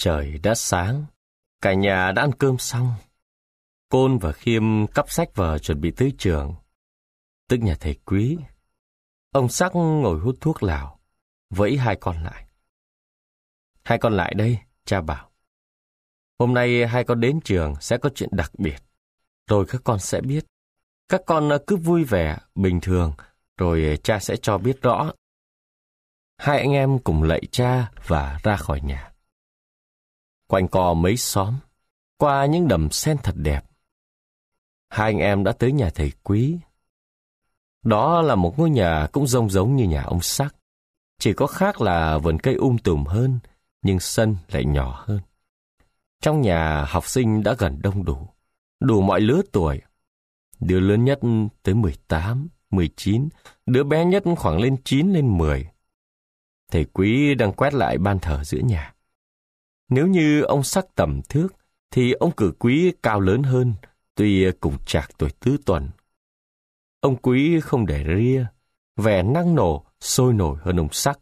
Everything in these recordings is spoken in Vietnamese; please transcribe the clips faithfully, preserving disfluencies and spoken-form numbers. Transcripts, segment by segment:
Trời đã sáng, cả nhà đã ăn cơm xong. Côn và Khiêm cắp sách vở chuẩn bị tới trường, tức nhà thầy Quý. Ông Sắc ngồi hút thuốc lào, vẫy hai con lại. Hai con lại đây, cha bảo. Hôm nay hai con đến trường sẽ có chuyện đặc biệt, rồi các con sẽ biết. Các con cứ vui vẻ, bình thường, rồi cha sẽ cho biết rõ. Hai anh em cùng lạy cha và ra khỏi nhà. Quanh co mấy xóm, qua những đầm sen thật đẹp. Hai anh em đã tới nhà thầy Quý. Đó là một ngôi nhà cũng rông giống như nhà ông Sắc. Chỉ có khác là vườn cây um tùm hơn, nhưng sân lại nhỏ hơn. Trong nhà học sinh đã gần đông đủ, đủ mọi lứa tuổi. Đứa lớn nhất tới mười tám, mười chín, đứa bé nhất khoảng lên chín lên mười. Thầy Quý đang quét lại ban thờ giữa nhà. Nếu như ông Sắc tầm thước, thì ông cử Quý cao lớn hơn, tuy cùng chạc tuổi tứ tuần. Ông Quý không để ria, vẻ năng nổ, sôi nổi hơn ông Sắc.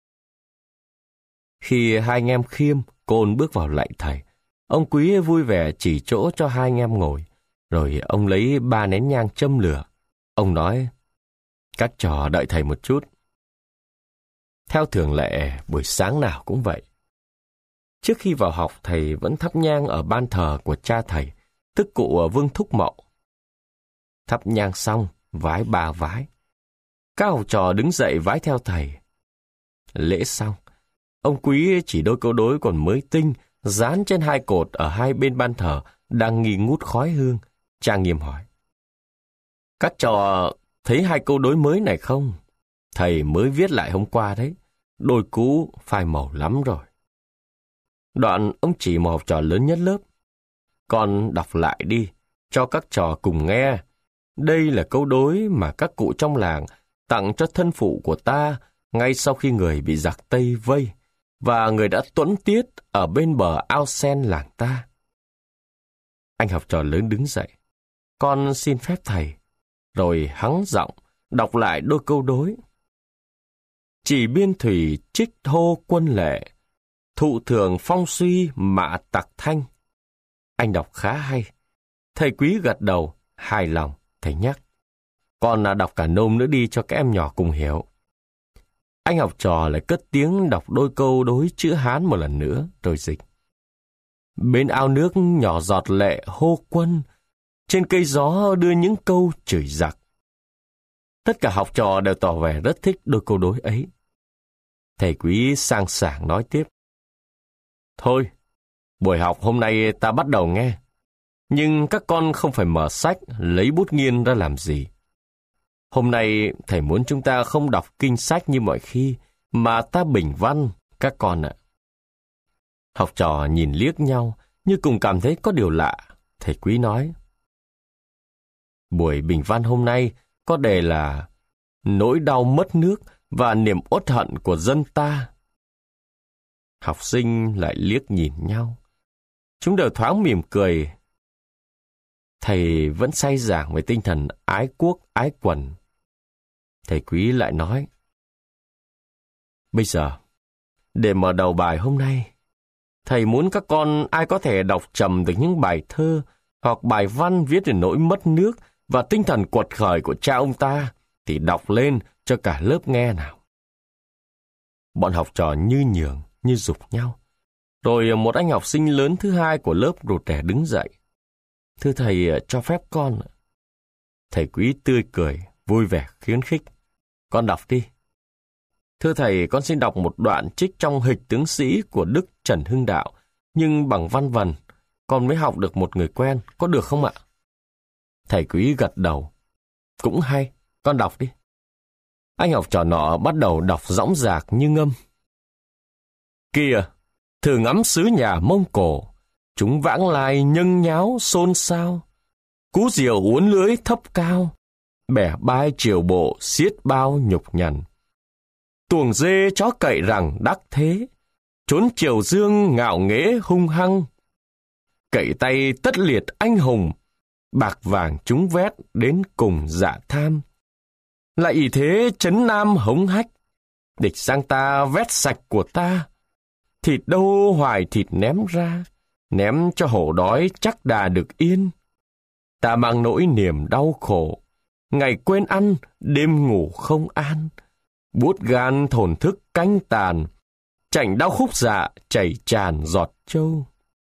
Khi hai anh em Khiêm, Côn bước vào lạy thầy, ông Quý vui vẻ chỉ chỗ cho hai anh em ngồi, rồi ông lấy ba nén nhang châm lửa. Ông nói, các trò đợi thầy một chút. Theo thường lệ, buổi sáng nào cũng vậy. Trước khi vào học, thầy vẫn thắp nhang ở ban thờ của cha thầy, tức cụ Vương Thúc Mậu. Thắp nhang xong, vái ba vái. Các học trò đứng dậy vái theo thầy. Lễ xong, ông Quý chỉ đôi câu đối còn mới tinh, dán trên hai cột ở hai bên ban thờ, đang nghi ngút khói hương. Trang nghiêm hỏi, các trò thấy hai câu đối mới này không? Thầy mới viết lại hôm qua đấy, đôi cũ phai màu lắm rồi. Đoạn ông chỉ một học trò lớn nhất lớp. Con đọc lại đi, cho các trò cùng nghe. Đây là câu đối mà các cụ trong làng tặng cho thân phụ của ta ngay sau khi người bị giặc Tây vây và người đã tuẫn tiết ở bên bờ ao sen làng ta. Anh học trò lớn đứng dậy. Con xin phép thầy, rồi hắng giọng đọc lại đôi câu đối. Chỉ biên thủy trích hô quân lệ, thụ thường phong suy mạ tặc thanh. Anh đọc khá hay. Thầy Quý gật đầu, hài lòng, thầy nhắc. Con đọc cả nôm nữa đi cho các em nhỏ cùng hiểu. Anh học trò lại cất tiếng đọc đôi câu đối chữ Hán một lần nữa, rồi dịch. Bên ao nước nhỏ giọt lệ hô quân, trên cây gió đưa những câu chửi giặc. Tất cả học trò đều tỏ vẻ rất thích đôi câu đối ấy. Thầy Quý sang sảng nói tiếp. Thôi, buổi học hôm nay ta bắt đầu nghe. Nhưng các con không phải mở sách, lấy bút nghiên ra làm gì. Hôm nay thầy muốn chúng ta không đọc kinh sách như mọi khi, mà ta bình văn, các con ạ. Học trò nhìn liếc nhau, như cùng cảm thấy có điều lạ. Thầy Quý nói. Buổi bình văn hôm nay có đề là nỗi đau mất nước và niềm uất hận của dân ta. Học sinh lại liếc nhìn nhau. Chúng đều thoáng mỉm cười. Thầy vẫn say giảng về tinh thần ái quốc, ái quần. Thầy Quý lại nói. Bây giờ, để mở đầu bài hôm nay, thầy muốn các con ai có thể đọc trầm được những bài thơ hoặc bài văn viết về nỗi mất nước và tinh thần quật khởi của cha ông ta, thì đọc lên cho cả lớp nghe nào. Bọn học trò như nhường, như giục nhau. Rồi một anh học sinh lớn thứ hai của lớp rụt rè đứng dậy. Thưa thầy, cho phép con. Thầy Quý tươi cười, vui vẻ, khuyến khích. Con đọc đi. Thưa thầy, con xin đọc một đoạn trích trong Hịch tướng sĩ của Đức Trần Hưng Đạo, nhưng bằng văn vần. Con mới học được một người quen, có được không ạ? Thầy Quý gật đầu. Cũng hay, con đọc đi. Anh học trò nọ bắt đầu đọc dõng dạc như ngâm. Kìa, thử ngắm xứ nhà Mông Cổ, chúng vãng lai nhâng nháo xôn xao. Cú diều uốn lưới thấp cao, bẻ bai triều bộ xiết bao nhục nhằn. Tuồng dê chó cậy rằng đắc thế, trốn triều dương ngạo nghễ hung hăng. Cậy tay tất liệt anh hùng, bạc vàng chúng vét đến cùng dạ tham. Lại ý thế trấn nam hống hách, địch sang ta vét sạch của ta. thịt đâu hoài thịt ném ra, ném cho hổ đói chắc đà được yên. Ta mang nỗi niềm đau khổ, ngày quên ăn, đêm ngủ không an. Buốt gan thổn thức canh tàn, chảnh đau khúc dạ, chảy tràn giọt trâu.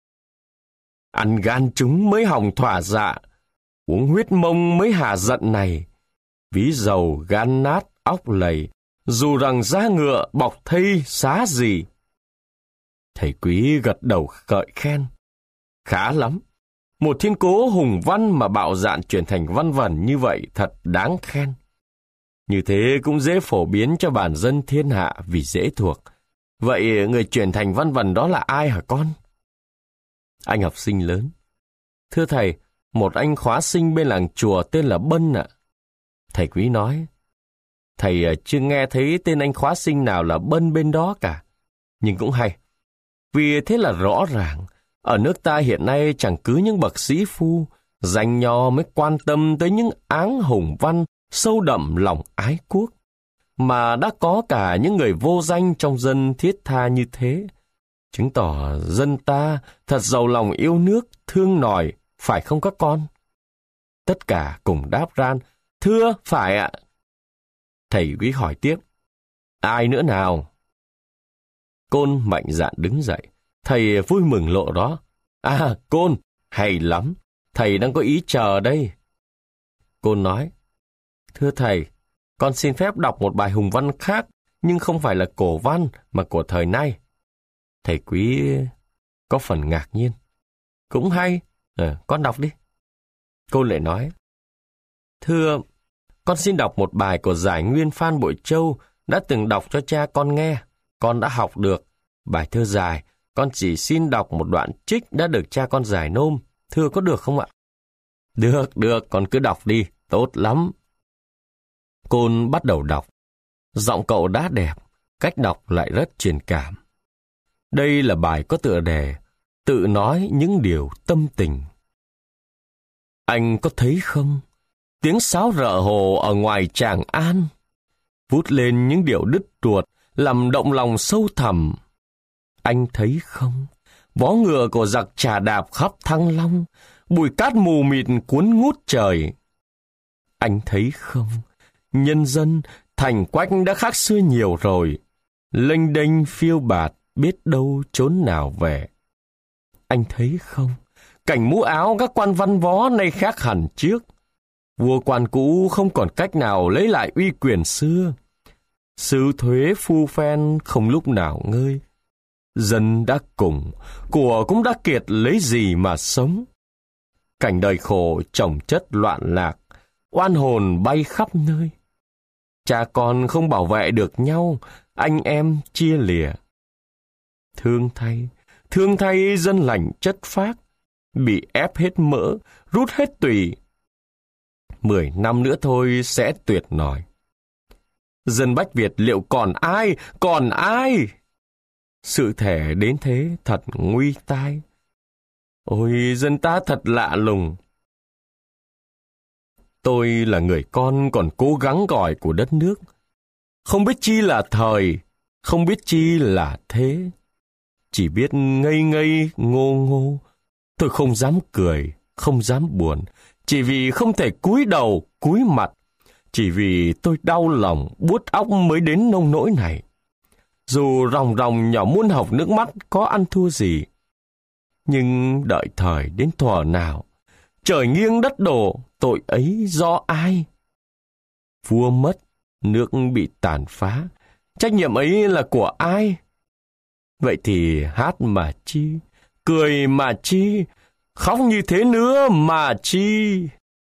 Ăn gan chúng mới hỏng thỏa dạ, uống huyết mông mới hà giận này. Ví dầu gan nát óc lầy, dù rằng da ngựa bọc thây xá gì. Thầy Quý gật đầu gợi khen. Khá lắm, một thiên cố hùng văn mà bạo dạn chuyển thành văn vẩn như vậy thật đáng khen. Như thế cũng dễ phổ biến cho bản dân thiên hạ vì dễ thuộc. Vậy người chuyển thành văn vẩn đó là ai hả con? Anh học sinh lớn. Thưa thầy, một anh khóa sinh bên làng chùa tên là Bân ạ. Thầy Quý nói, thầy chưa nghe thấy tên anh khóa sinh nào là Bân bên đó cả. Nhưng cũng hay. Vì thế là rõ ràng, ở nước ta hiện nay chẳng cứ những bậc sĩ phu, danh nho mới quan tâm tới những áng hùng văn sâu đậm lòng ái quốc, mà đã có cả những người vô danh trong dân thiết tha như thế. Chứng tỏ dân ta thật giàu lòng yêu nước, thương nòi, phải không các con? Tất cả cùng đáp ran, thưa, phải ạ. Thầy Quý hỏi tiếp, ai nữa nào? Côn mạnh dạn đứng dậy, thầy vui mừng lộ đó. À, Côn, hay lắm, thầy đang có ý chờ đây. Côn nói, thưa thầy, con xin phép đọc một bài hùng văn khác, nhưng không phải là cổ văn mà của thời nay. Thầy Quý có phần ngạc nhiên. Cũng hay, à, con đọc đi. Côn lại nói, thưa, con xin đọc một bài của giải nguyên Phan Bội Châu đã từng đọc cho cha con nghe. Con đã học được. Bài thơ dài, con chỉ xin đọc một đoạn trích đã được cha con giải nôm. Thưa có được không ạ? Được, được, con cứ đọc đi, tốt lắm. Côn bắt đầu đọc. Giọng cậu đã đẹp, cách đọc lại rất truyền cảm. Đây là bài có tựa đề, tự nói những điều tâm tình. Anh có thấy không? Tiếng sáo rợ hồ ở ngoài Tràng An, vút lên những điệu đứt ruột, làm động lòng sâu thẳm. Anh thấy không? Vó ngựa của giặc trà đạp khắp Thăng Long, bụi cát mù mịt cuốn ngút trời. Anh thấy không? Nhân dân, thành quách đã khác xưa nhiều rồi, lênh đênh phiêu bạt, biết đâu chốn nào về. Anh thấy không? Cảnh mũ áo các quan văn võ nay khác hẳn trước. Vua quan cũ không còn cách nào lấy lại uy quyền xưa. Sứ thuế phu phen không lúc nào ngơi. Dân đã cùng, của cũng đã kiệt, lấy gì mà sống. Cảnh đời khổ chồng chất loạn lạc, oan hồn bay khắp nơi. Cha con không bảo vệ được nhau, anh em chia lìa. Thương thay, thương thay dân lành chất phác, bị ép hết mỡ, rút hết tùy. Mười năm nữa thôi sẽ tuyệt nòi. Dân Bách Việt liệu còn ai, còn ai? Sự thể đến thế thật nguy tai. Ôi, dân ta thật lạ lùng. Tôi là người con còn cố gắng gọi của đất nước. Không biết chi là thời, không biết chi là thế. Chỉ biết ngây ngây, ngô ngô. Tôi không dám cười, không dám buồn. Chỉ vì không thể cúi đầu, cúi mặt. Chỉ vì tôi đau lòng, buốt óc mới đến nông nỗi này. Dù ròng ròng nhỏ muôn học nước mắt có ăn thua gì. Nhưng đợi thời đến thuở nào, trời nghiêng đất đổ, tội ấy do ai? Vua mất, nước bị tàn phá, trách nhiệm ấy là của ai? Vậy thì hát mà chi, cười mà chi, khóc như thế nữa mà chi?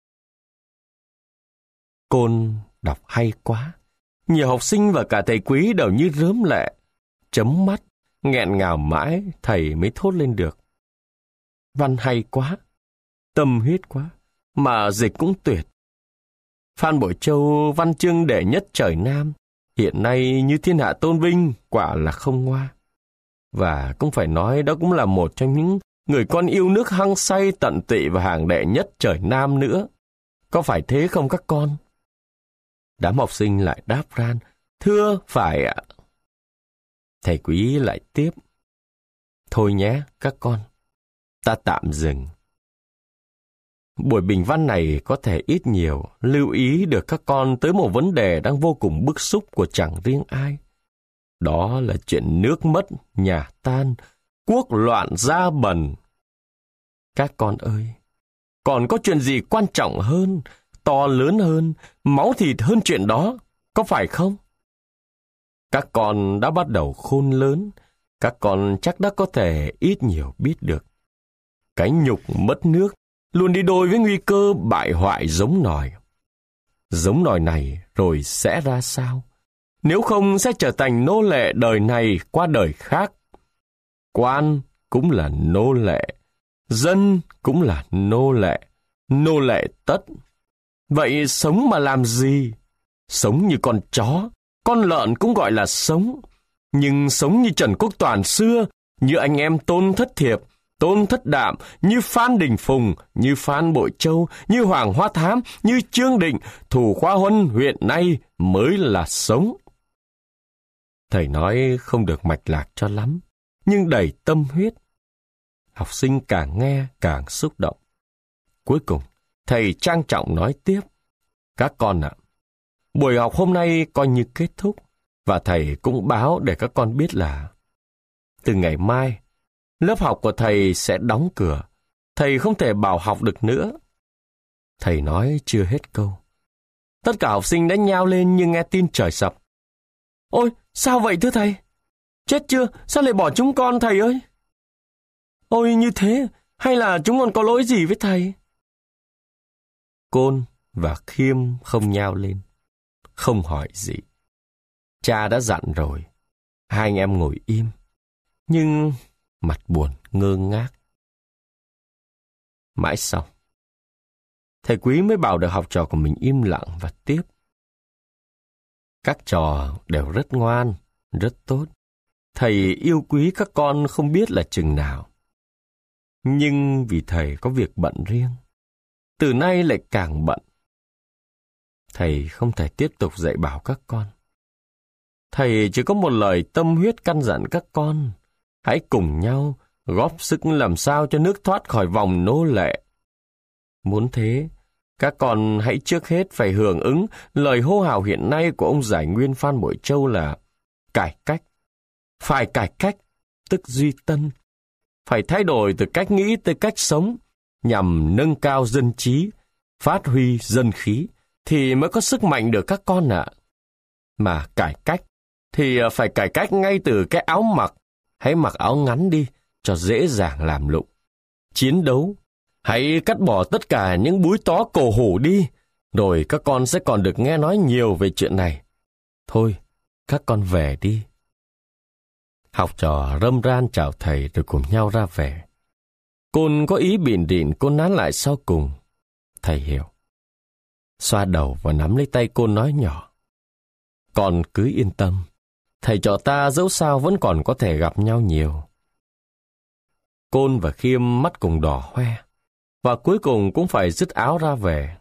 Côn đọc hay quá. Nhiều học sinh và cả thầy Quý đều như rớm lệ, chấm mắt, nghẹn ngào mãi, thầy mới thốt lên được. Văn hay quá, tâm huyết quá, mà dịch cũng tuyệt. Phan Bội Châu văn chương đệ nhất trời Nam, hiện nay như thiên hạ tôn vinh, quả là không ngoa. Và cũng phải nói đó cũng là một trong những người con yêu nước hăng say tận tụy và hàng đệ nhất trời Nam nữa. Có phải thế không các con? Đám học sinh lại đáp ran, thưa, phải ạ. Thầy Quý lại tiếp, Thôi nhé, các con, ta tạm dừng. Buổi bình văn này có thể ít nhiều lưu ý được các con tới một vấn đề đang vô cùng bức xúc của chẳng riêng ai. Đó là chuyện nước mất, nhà tan, quốc loạn gia bần. Các con ơi, còn có chuyện gì quan trọng hơn, to lớn hơn, máu thịt hơn chuyện đó, có phải không? Các con đã bắt đầu khôn lớn, các con chắc đã có thể ít nhiều biết được. Cái nhục mất nước luôn đi đôi với nguy cơ bại hoại giống nòi. Giống nòi này rồi sẽ ra sao? Nếu không sẽ trở thành nô lệ đời này qua đời khác. Quan cũng là nô lệ, dân cũng là nô lệ, nô lệ tất. Vậy sống mà làm gì? Sống như con chó, con lợn cũng gọi là sống. Nhưng sống như Trần Quốc Toản xưa, như anh em Tôn Thất Thiệp, Tôn Thất Đạm, như Phan Đình Phùng, như Phan Bội Châu, như Hoàng Hoa Thám, như Trương Định, Thủ Khoa Huân huyện nay mới là sống. Thầy nói không được mạch lạc cho lắm, nhưng đầy tâm huyết. Học sinh càng nghe càng xúc động. Cuối cùng, thầy trang trọng nói tiếp. Các con ạ, buổi học hôm nay coi như kết thúc, và thầy cũng báo để các con biết là từ ngày mai, lớp học của thầy sẽ đóng cửa. Thầy không thể bảo học được nữa. Thầy nói chưa hết câu. Tất cả học sinh đã nhao lên như nghe tin trời sập. Ôi, sao vậy thưa thầy? Chết chưa? Sao lại bỏ chúng con thầy ơi? Ôi, như thế, hay là chúng còn có lỗi gì với thầy? Côn và Khiêm không nhao lên, không hỏi gì. Cha đã dặn rồi. Hai anh em ngồi im, nhưng mặt buồn ngơ ngác. Mãi sau, thầy Quý mới bảo được học trò của mình im lặng và tiếp. Các trò đều rất ngoan, rất tốt. Thầy yêu quý các con không biết là chừng nào. Nhưng vì thầy có việc bận riêng, từ nay lại càng bận. Thầy không thể tiếp tục dạy bảo các con. Thầy chỉ có một lời tâm huyết căn dặn các con. Hãy cùng nhau góp sức làm sao cho nước thoát khỏi vòng nô lệ. Muốn thế, các con hãy trước hết phải hưởng ứng lời hô hào hiện nay của ông Giải Nguyên Phan Bội Châu là cải cách. Phải cải cách, tức duy tân. Phải thay đổi từ cách nghĩ tới cách sống, nhằm nâng cao dân trí, phát huy dân khí, thì mới có sức mạnh được các con ạ. Mà cải cách, thì phải cải cách ngay từ cái áo mặc. Hãy mặc áo ngắn đi, cho dễ dàng làm lụng. Chiến đấu, hãy cắt bỏ tất cả những búi tó cổ hủ đi, rồi các con sẽ còn được nghe nói nhiều về chuyện này. Thôi, các con về đi. Học trò râm ran chào thầy rồi cùng nhau ra về. Côn có ý bỉn đỉn Côn nán lại sau cùng. Thầy hiểu. Xoa đầu và nắm lấy tay Côn nói nhỏ. Con cứ yên tâm. Thầy trò ta dẫu sao vẫn còn có thể gặp nhau nhiều. Côn và Khiêm mắt cùng đỏ hoe, và cuối cùng cũng phải dứt áo ra về.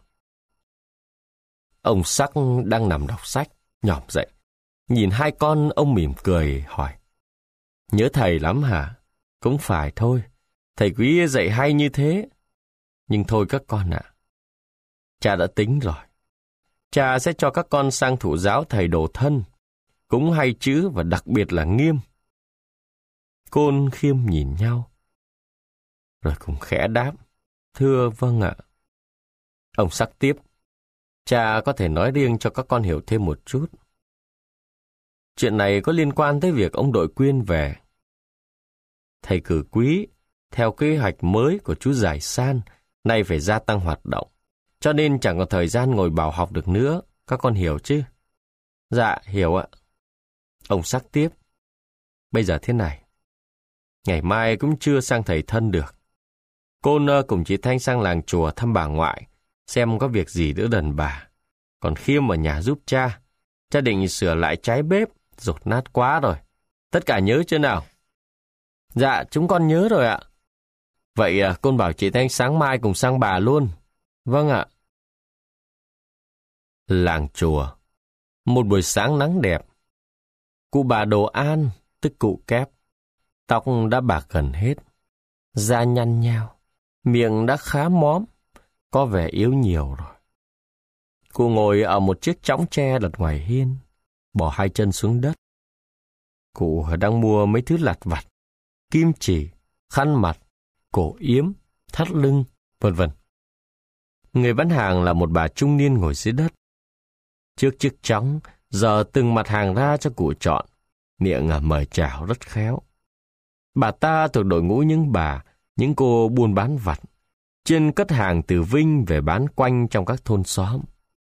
Ông Sắc đang nằm đọc sách, nhỏm dậy. Nhìn hai con, ông mỉm cười, hỏi. Nhớ thầy lắm hả? Cũng phải thôi, thầy Quý dạy hay như thế. Nhưng thôi các con ạ, cha đã tính rồi. Cha sẽ cho các con sang thụ giáo thầy Đồ Thân, cũng hay chữ và đặc biệt là nghiêm. Côn Khiêm nhìn nhau, rồi cùng khẽ đáp. Thưa vâng ạ. Ông Sắc tiếp. Cha có thể nói riêng cho các con hiểu thêm một chút. Chuyện này có liên quan tới việc ông đội Quyên về. Thầy Cử Quý, theo kế hoạch mới của chú Giải San, nay phải gia tăng hoạt động, cho nên chẳng có thời gian ngồi bảo học được nữa. Các con hiểu chứ? Dạ, hiểu ạ. Ông Sắc tiếp. Bây giờ thế này. Ngày mai cũng chưa sang thầy Thân được. Côn cùng chị Thanh sang làng chùa thăm bà ngoại, xem có việc gì đỡ đần bà. Còn Khiêm ở nhà giúp cha. Cha định sửa lại trái bếp, dột nát quá rồi. Tất cả nhớ chưa nào? Dạ, chúng con nhớ rồi ạ. Vậy Côn bảo chị Thanh sáng mai cùng sang bà luôn. Vâng ạ. Làng chùa. Một buổi sáng nắng đẹp. Cụ bà Đồ An, tức cụ Kép, Tóc đã bạc gần hết, da nhăn nhao, miệng đã khá móm, có vẻ yếu nhiều rồi. Cụ ngồi ở một chiếc chõng tre đặt ngoài hiên, bỏ hai chân xuống đất. Cụ đang mua mấy thứ lặt vặt, kim chỉ, khăn mặt, cổ yếm, thắt lưng, vân vân. Người bán hàng là một bà trung niên ngồi dưới đất. Trước chiếc chõng, giờ từng mặt hàng ra cho cụ chọn, miệng mời chào rất khéo. Bà ta thuộc đội ngũ những bà, những cô buôn bán vặt, chuyên cất hàng từ Vinh về bán quanh trong các thôn xóm.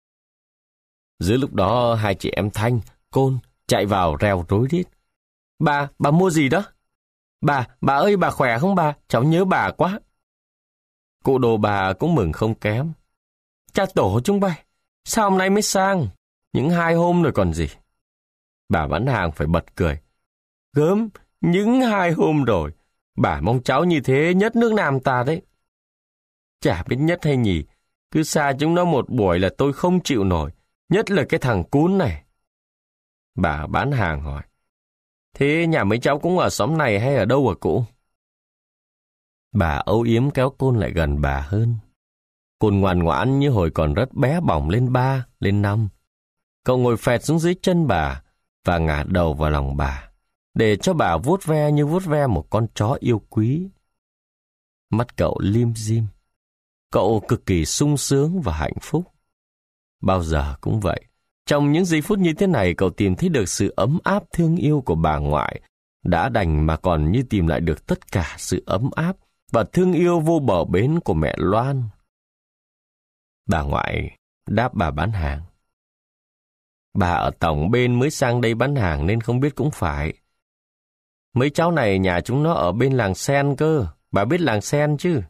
Giữa lúc đó, hai chị em Thanh, Côn chạy vào reo rối rít. Bà, bà mua gì đó? Bà, bà ơi, bà khỏe không bà? Cháu nhớ bà quá. Cụ đồ bà cũng mừng không kém. Cha tổ chúng bay, sao hôm nay mới sang? Những hai hôm rồi còn gì. Bà bán hàng phải bật cười. Gớm, những hai hôm rồi. Bà mong cháu như thế nhất nước Nam ta đấy. Chả biết nhất hay nhì, cứ xa chúng nó một buổi là tôi không chịu nổi, nhất là cái thằng Cún này. Bà bán hàng hỏi. Thế nhà mấy cháu cũng ở xóm này hay ở đâu hả cụ? Bà âu yếm kéo Côn lại gần bà hơn. Côn ngoan ngoãn như hồi còn rất bé bỏng lên ba, lên năm. Cậu ngồi phẹt xuống dưới chân bà và ngả đầu vào lòng bà, để cho bà vuốt ve như vuốt ve một con chó yêu quý. Mắt cậu lim dim. Cậu cực kỳ sung sướng và hạnh phúc. Bao giờ cũng vậy. Trong những giây phút như thế này, cậu tìm thấy được sự ấm áp thương yêu của bà ngoại, đã đành mà còn như tìm lại được tất cả sự ấm áp và thương yêu vô bờ bến của mẹ Loan. Bà ngoại đáp bà bán hàng. Bà ở tổng bên mới sang đây bán hàng nên không biết cũng phải. Mấy cháu này nhà chúng nó ở bên làng Sen cơ, bà biết làng Sen chứ?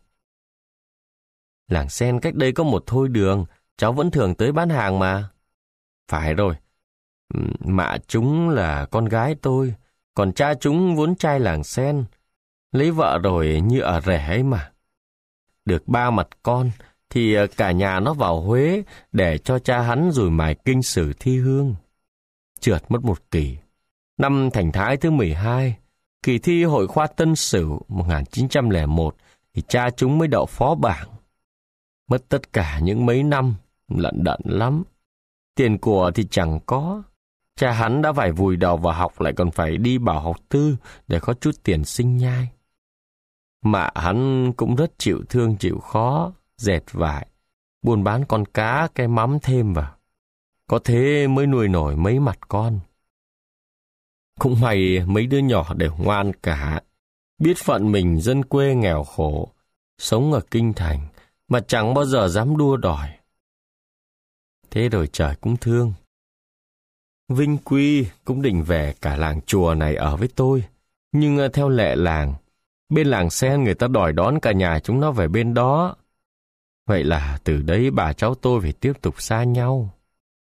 Làng Sen cách đây có một thôi đường, cháu vẫn thường tới bán hàng mà. Phải rồi, mạ chúng là con gái tôi, còn cha chúng vốn trai làng Sen, lấy vợ rồi như ở rể ấy mà. Được ba mặt con, thì cả nhà nó vào Huế để cho cha hắn rồi mài kinh sử thi hương. Trượt mất một kỳ. Năm Thành Thái thứ mười hai, kỳ thi Hội khoa Tân Sửu một nghìn chín trăm lẻ một, thì cha chúng mới đậu phó bảng. Mất tất cả những mấy năm, lận đận lắm. Tiền của thì chẳng có. Cha hắn đã phải vùi đầu vào học, lại còn phải đi bảo học tư để có chút tiền sinh nhai. Mạ hắn cũng rất chịu thương chịu khó, dệt vải, buôn bán con cá, cái mắm thêm vào. Có thế mới nuôi nổi mấy mặt con. Cũng may mấy đứa nhỏ đều ngoan cả, biết phận mình dân quê nghèo khổ, sống ở kinh thành, mà chẳng bao giờ dám đua đòi. Thế rồi trời cũng thương. Vinh Quy cũng định về cả làng chùa này ở với tôi, nhưng theo lệ làng, bên làng Sen người ta đòi đón cả nhà chúng nó về bên đó. Vậy là từ đấy bà cháu tôi phải tiếp tục xa nhau.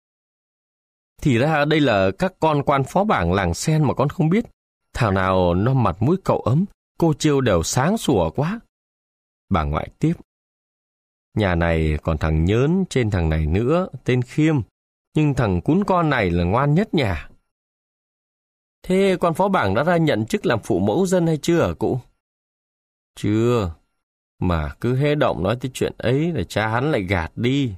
Thì ra đây là các con quan phó bảng làng Sen mà con không biết. Thảo nào nó mặt mũi cậu ấm, cô chiêu đều sáng sủa quá. Bà ngoại tiếp. Nhà này còn thằng Nhớn trên thằng này nữa, tên Khiêm. Nhưng thằng Cún con này là ngoan nhất nhà. Thế quan phó bảng đã ra nhận chức làm phụ mẫu dân hay chưa hả cụ? Chưa. Mà cứ hễ động nói tới chuyện ấy là cha hắn lại gạt đi.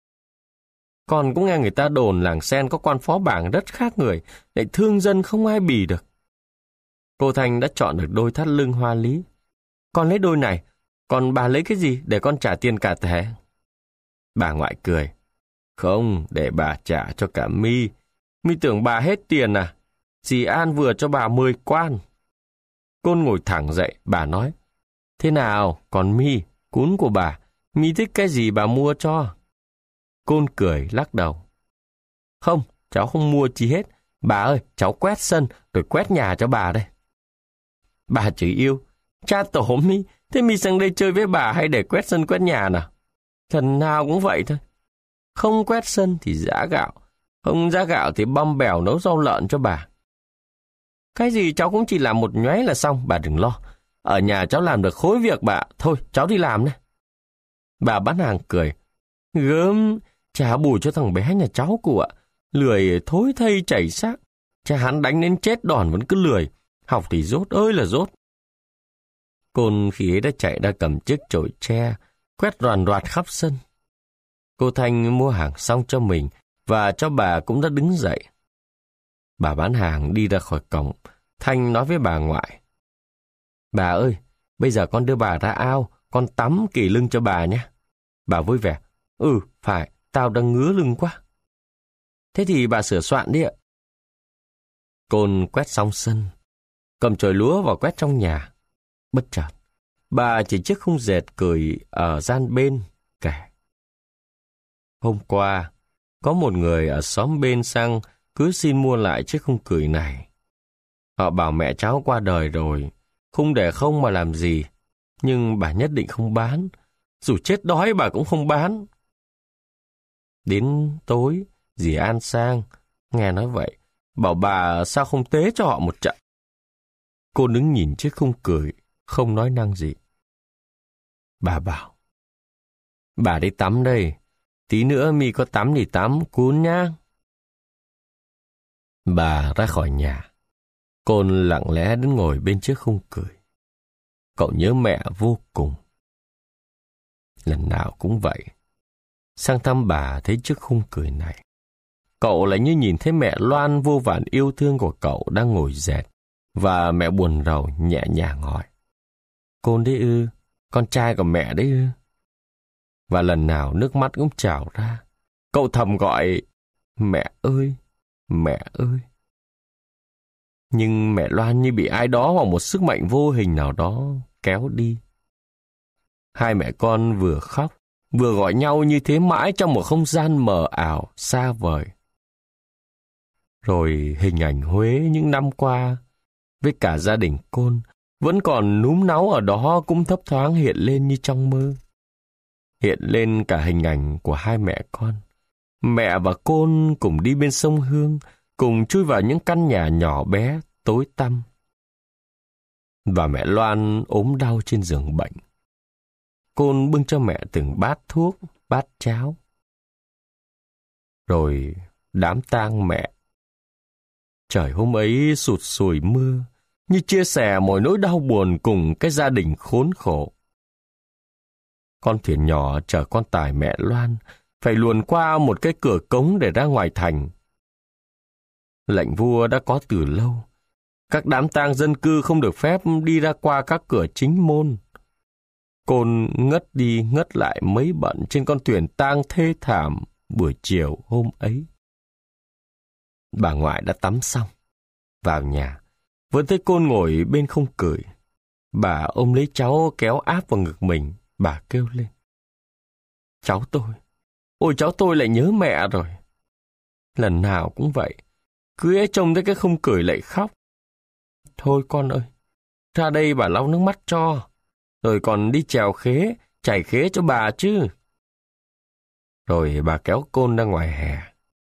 Còn cũng nghe người ta đồn làng Sen có quan phó bảng rất khác người, lại thương dân không ai bì được. Cô Thanh đã chọn được đôi thắt lưng hoa lý. Con lấy đôi này, còn bà lấy cái gì để con trả tiền cả thẻ? Bà ngoại cười. Không, để bà trả cho cả Mi. Mi tưởng bà hết tiền à? Dì An vừa cho bà mười quan. Côn ngồi thẳng dậy, bà nói. Thế nào, còn Mi, Cún của bà, Mi thích cái gì bà mua cho? Côn cười lắc đầu. Không, cháu không mua chi hết. Bà ơi, cháu quét sân rồi quét nhà cho bà đây. Bà chửi yêu. Cha tổ Mi, thế Mi sang đây chơi với bà hay để quét sân quét nhà nào? Thần nào cũng vậy thôi. Không quét sân thì giã gạo, không giã gạo thì băm bèo nấu rau lợn cho bà. Cái gì cháu cũng chỉ làm một nhoáy là xong, bà đừng lo. Ở nhà cháu làm được khối việc bà, thôi cháu đi làm đây. Bà bán hàng cười. Gớm, trả bù cho thằng bé nhà cháu cụ ạ. Lười thối thây chảy xác. Cha hắn đánh đến chết đòn vẫn cứ lười. Học thì dốt ơi là dốt. Côn khi ấy đã chạy ra cầm chiếc chổi tre, quét roàn roạt khắp sân. Cô Thanh mua hàng xong cho mình, và cho bà cũng đã đứng dậy. Bà bán hàng đi ra khỏi cổng, Thanh nói với bà ngoại. Bà ơi, bây giờ con đưa bà ra ao, con tắm kỳ lưng cho bà nhé. Bà vui vẻ. Ừ, phải, tao đang ngứa lưng quá. Thế thì bà sửa soạn đi ạ. Côn quét xong sân, cầm chổi lúa vào quét trong nhà. Bất chợt, bà chỉ chiếc khung dệt cười ở gian bên, kể. Hôm qua, có một người ở xóm bên sang cứ xin mua lại chiếc khung cười này. Họ bảo mẹ cháu qua đời rồi, không để không mà làm gì, nhưng bà nhất định không bán, dù chết đói bà cũng không bán. Đến tối, dì An sang, nghe nói vậy, bảo bà sao không tế cho họ một trận. Cô đứng nhìn chiếc khung cười, không nói năng gì. Bà bảo, bà đi tắm đây, tí nữa mi có tắm thì tắm, cún nhá. Bà ra khỏi nhà, Côn lặng lẽ đứng ngồi bên chiếc khung cười. Cậu nhớ mẹ vô cùng. Lần nào cũng vậy, sang thăm bà thấy chiếc khung cười này, cậu lại như nhìn thấy mẹ Loan vô vàn yêu thương của cậu đang ngồi dệt, và mẹ buồn rầu nhẹ nhàng hỏi, Côn đấy ư, con trai của mẹ đấy ư? Và lần nào nước mắt cũng trào ra, cậu thầm gọi, mẹ ơi, mẹ ơi. Nhưng mẹ Loan như bị ai đó hoặc một sức mạnh vô hình nào đó kéo đi. Hai mẹ con vừa khóc, vừa gọi nhau như thế mãi trong một không gian mờ ảo, xa vời. Rồi hình ảnh Huế những năm qua, với cả gia đình Côn, vẫn còn núm náu ở đó cũng thấp thoáng hiện lên như trong mơ. Hiện lên cả hình ảnh của hai mẹ con. Mẹ và Côn cùng đi bên sông Hương, cùng chui vào những căn nhà nhỏ bé, tối tăm. Và mẹ Loan ốm đau trên giường bệnh. Côn bưng cho mẹ từng bát thuốc, bát cháo. Rồi đám tang mẹ. Trời hôm ấy sụt sùi mưa, như chia sẻ mọi nỗi đau buồn cùng cái gia đình khốn khổ. Con thuyền nhỏ chở quan tài mẹ Loan phải luồn qua một cái cửa cống để ra ngoài thành. Lệnh vua đã có từ lâu. Các đám tang dân cư không được phép đi ra qua các cửa chính môn. Côn ngất đi ngất lại mấy bận trên con thuyền tang thê thảm buổi chiều hôm ấy. Bà ngoại đã tắm xong. Vào nhà, vẫn thấy Côn ngồi bên không cười. Bà ôm lấy cháu kéo áp vào ngực mình. Bà kêu lên. Cháu tôi, ôi cháu tôi lại nhớ mẹ rồi. Lần nào cũng vậy, cứ ấy trông thấy cái không cười lại khóc. Thôi con ơi, ra đây bà lau nước mắt cho, rồi còn đi chèo khế, chảy khế cho bà chứ. Rồi bà kéo Côn ra ngoài hè.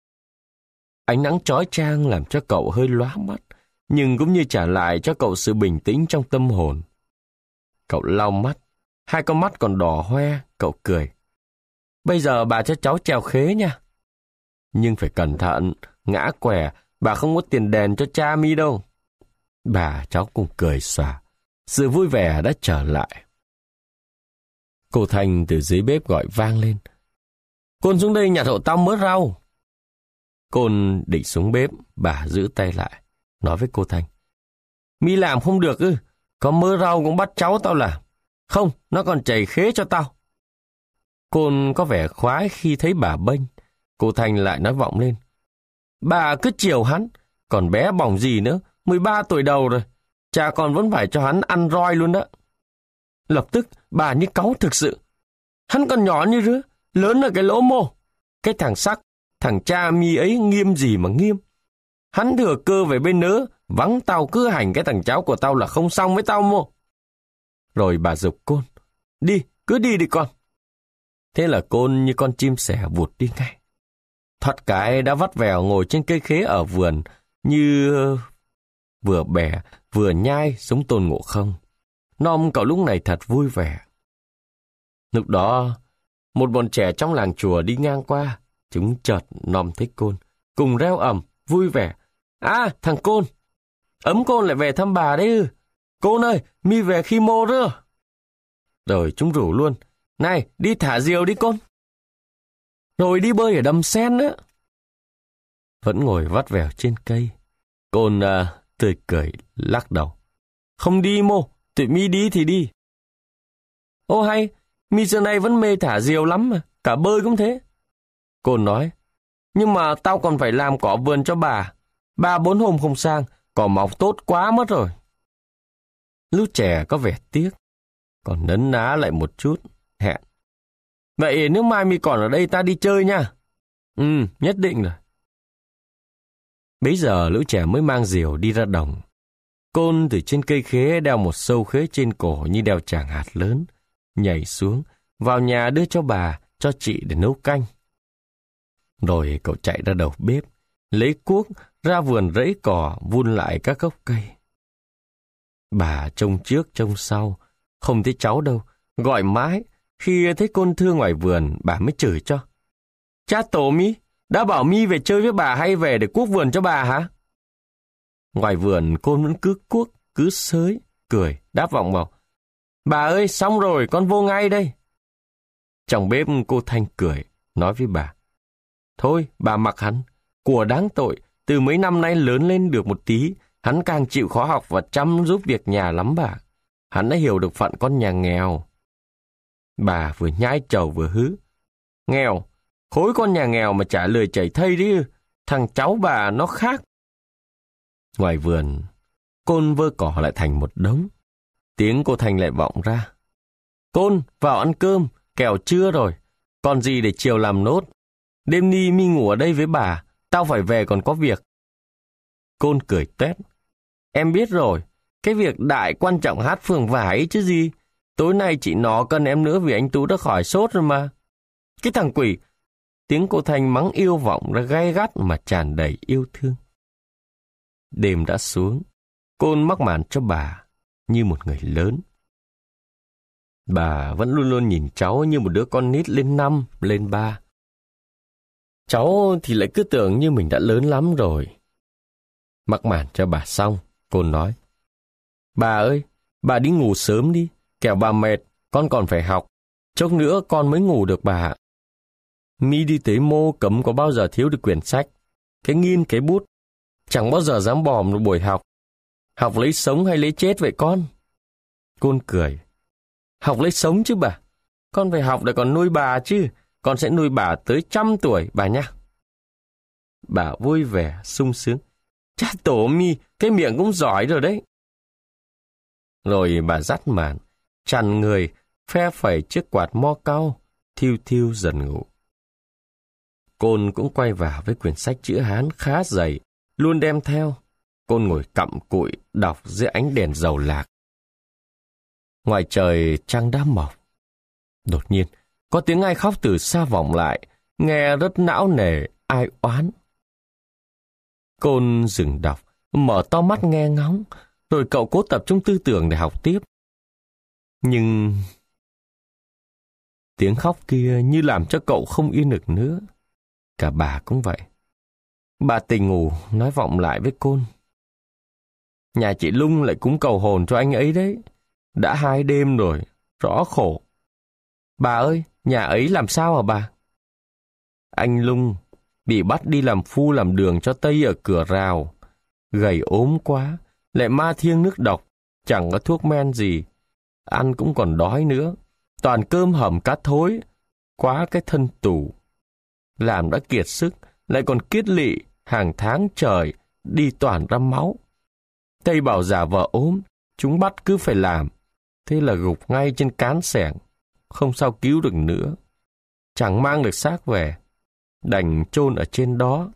Ánh nắng chói chang làm cho cậu hơi lóa mắt, nhưng cũng như trả lại cho cậu sự bình tĩnh trong tâm hồn. Cậu lau mắt, hai con mắt còn đỏ hoe, cậu cười. Bây giờ bà cho cháu chèo khế nha. Nhưng phải cẩn thận, ngã què, bà không có tiền đèn cho cha mi đâu. Bà cháu cùng cười xòa, sự vui vẻ đã trở lại. Cô Thanh từ dưới bếp gọi vang lên. Côn xuống đây nhặt hộ tao mớ rau. Côn định xuống bếp, bà giữ tay lại, nói với cô Thanh. Mi làm không được ư, có mớ rau cũng bắt cháu tao làm. Không, nó còn chảy khế cho tao. Côn có vẻ khoái khi thấy bà bênh. Cô Thanh lại nói vọng lên. Bà cứ chiều hắn, còn bé bỏng gì nữa, mười ba tuổi đầu rồi. Cha con vẫn phải cho hắn ăn roi luôn đó. Lập tức bà như cáu thực sự. Hắn còn nhỏ như rứa, lớn ở cái lỗ mô. Cái thằng sắc, thằng cha mi ấy nghiêm gì mà nghiêm. Hắn thừa cơ về bên nớ, vắng tao cứ hành cái thằng cháu của tao là không xong với tao mô. Rồi bà giục Côn. Đi, cứ đi đi con. Thế là Côn như con chim sẻ vụt đi ngay. Thoát cái đã vắt vẻo ngồi trên cây khế ở vườn, như vừa bẻ, vừa nhai giống Tôn Ngộ Không. Nom cậu lúc này thật vui vẻ. Lúc đó, một bọn trẻ trong làng chùa đi ngang qua, chúng chợt nom thấy Côn, cùng reo ầm, vui vẻ. À, thằng Côn, ấm Côn lại về thăm bà đấy ư? Côn ơi, mi về khi mô rưa. Rồi chúng rủ luôn. Này, đi thả diều đi Côn. Rồi đi bơi ở đầm sen nữa. Vẫn ngồi vắt vẻo trên cây. Côn à, tươi cười, lắc đầu. Không đi mô, tụi mi đi thì đi. Ô hay, mi giờ này vẫn mê thả diều lắm mà, cả bơi cũng thế. Côn nói, nhưng mà tao còn phải làm cỏ vườn cho bà. Ba bốn hôm không sang, cỏ mọc tốt quá mất rồi. Lũ trẻ có vẻ tiếc, còn nấn ná lại một chút, hẹn. Vậy nếu mai mi còn ở đây ta đi chơi nha. Ừ, nhất định rồi. Bấy giờ lũ trẻ mới mang diều đi ra đồng. Côn từ trên cây khế đeo một sâu khế trên cổ như đeo tràng hạt lớn, nhảy xuống, vào nhà đưa cho bà, cho chị để nấu canh. Rồi cậu chạy ra đầu bếp, lấy cuốc, ra vườn rẫy cỏ, vun lại các gốc cây. Bà trông trước trông sau, không thấy cháu đâu, gọi mãi. Khi thấy Côn thưa ngoài vườn, bà mới chửi cho. Cha tổ mi, đã bảo mi về chơi với bà hay về để cuốc vườn cho bà hả? Ngoài vườn Côn vẫn cứ cuốc, cứ sới, cười, đáp vọng vào. Bà ơi, xong rồi, con vô ngay đây. Trong bếp cô Thanh cười, nói với bà. Thôi, bà mặc hắn, của đáng tội, từ mấy năm nay lớn lên được một tí, hắn càng chịu khó học và chăm giúp việc nhà lắm bà. Hắn đã hiểu được phận con nhà nghèo. Bà vừa nhai trầu vừa hứ. Nghèo, khối con nhà nghèo mà trả lời chảy thây đi, thằng cháu bà nó khác. Ngoài vườn, Côn vơ cỏ lại thành một đống. Tiếng cô Thành lại vọng ra. Côn, vào ăn cơm, kẻo trưa rồi. Còn gì để chiều làm nốt. Đêm ni mi ngủ ở đây với bà, tao phải về còn có việc. Côn cười tuét. Em biết rồi, cái việc đại quan trọng hát phường vải chứ gì. Tối nay chị nó cần em nữa vì anh Tú đã khỏi sốt rồi mà. Cái thằng quỷ. Tiếng cô Thành mắng yêu vọng ra gay gắt mà tràn đầy yêu thương. Đêm đã xuống, Côn mắc màn cho bà như một người lớn. Bà vẫn luôn luôn nhìn cháu như một đứa con nít lên năm, lên ba. Cháu thì lại cứ tưởng như mình đã lớn lắm rồi. Mắc màn cho bà xong, Côn nói. Bà ơi, bà đi ngủ sớm đi, kẻo bà mệt, con còn phải học. Chốc nữa con mới ngủ được bà. Mi đi tới mô cấm có bao giờ thiếu được quyển sách, cái nghiên cái bút. Chẳng bao giờ dám bỏ một buổi học. Học lấy sống hay lấy chết vậy con? Côn cười. Học lấy sống chứ bà. Con phải học để còn nuôi bà chứ. Con sẽ nuôi bà tới trăm tuổi bà nhá. Bà vui vẻ, sung sướng. Cha tổ mi, cái miệng cũng giỏi rồi đấy. Rồi bà dắt màn, chằn người, phe phẩy chiếc quạt mo cau, thiêu thiêu dần ngủ. Côn cũng quay vào với quyển sách chữ Hán khá dày, luôn đem theo. Côn ngồi cặm cụi, đọc dưới ánh đèn dầu lạc. Ngoài trời trăng đã mọc. Đột nhiên, có tiếng ai khóc từ xa vọng lại, nghe rất não nề, ai oán. Côn dừng đọc, mở to mắt nghe ngóng, rồi cậu cố tập trung tư tưởng để học tiếp. Nhưng tiếng khóc kia như làm cho cậu không yên được nữa. Cả bà cũng vậy. Bà tỉnh ngủ, nói vọng lại với Côn. Nhà chị Lung lại cúng cầu hồn cho anh ấy đấy. Đã hai đêm rồi, rõ khổ. Bà ơi, nhà ấy làm sao hả bà? Anh Lung bị bắt đi làm phu làm đường cho Tây ở cửa rào. Gầy ốm quá, lại ma thiêng nước độc, chẳng có thuốc men gì. Ăn cũng còn đói nữa, toàn cơm hầm cá thối, quá cái thân tủ. Làm đã kiệt sức, lại còn kiết lỵ, hàng tháng trời, đi toàn ra máu. Tây bảo giả vợ ốm, chúng bắt cứ phải làm. Thế là gục ngay trên cán xẻng, không sao cứu được nữa. Chẳng mang được xác về, đành chôn ở trên đó.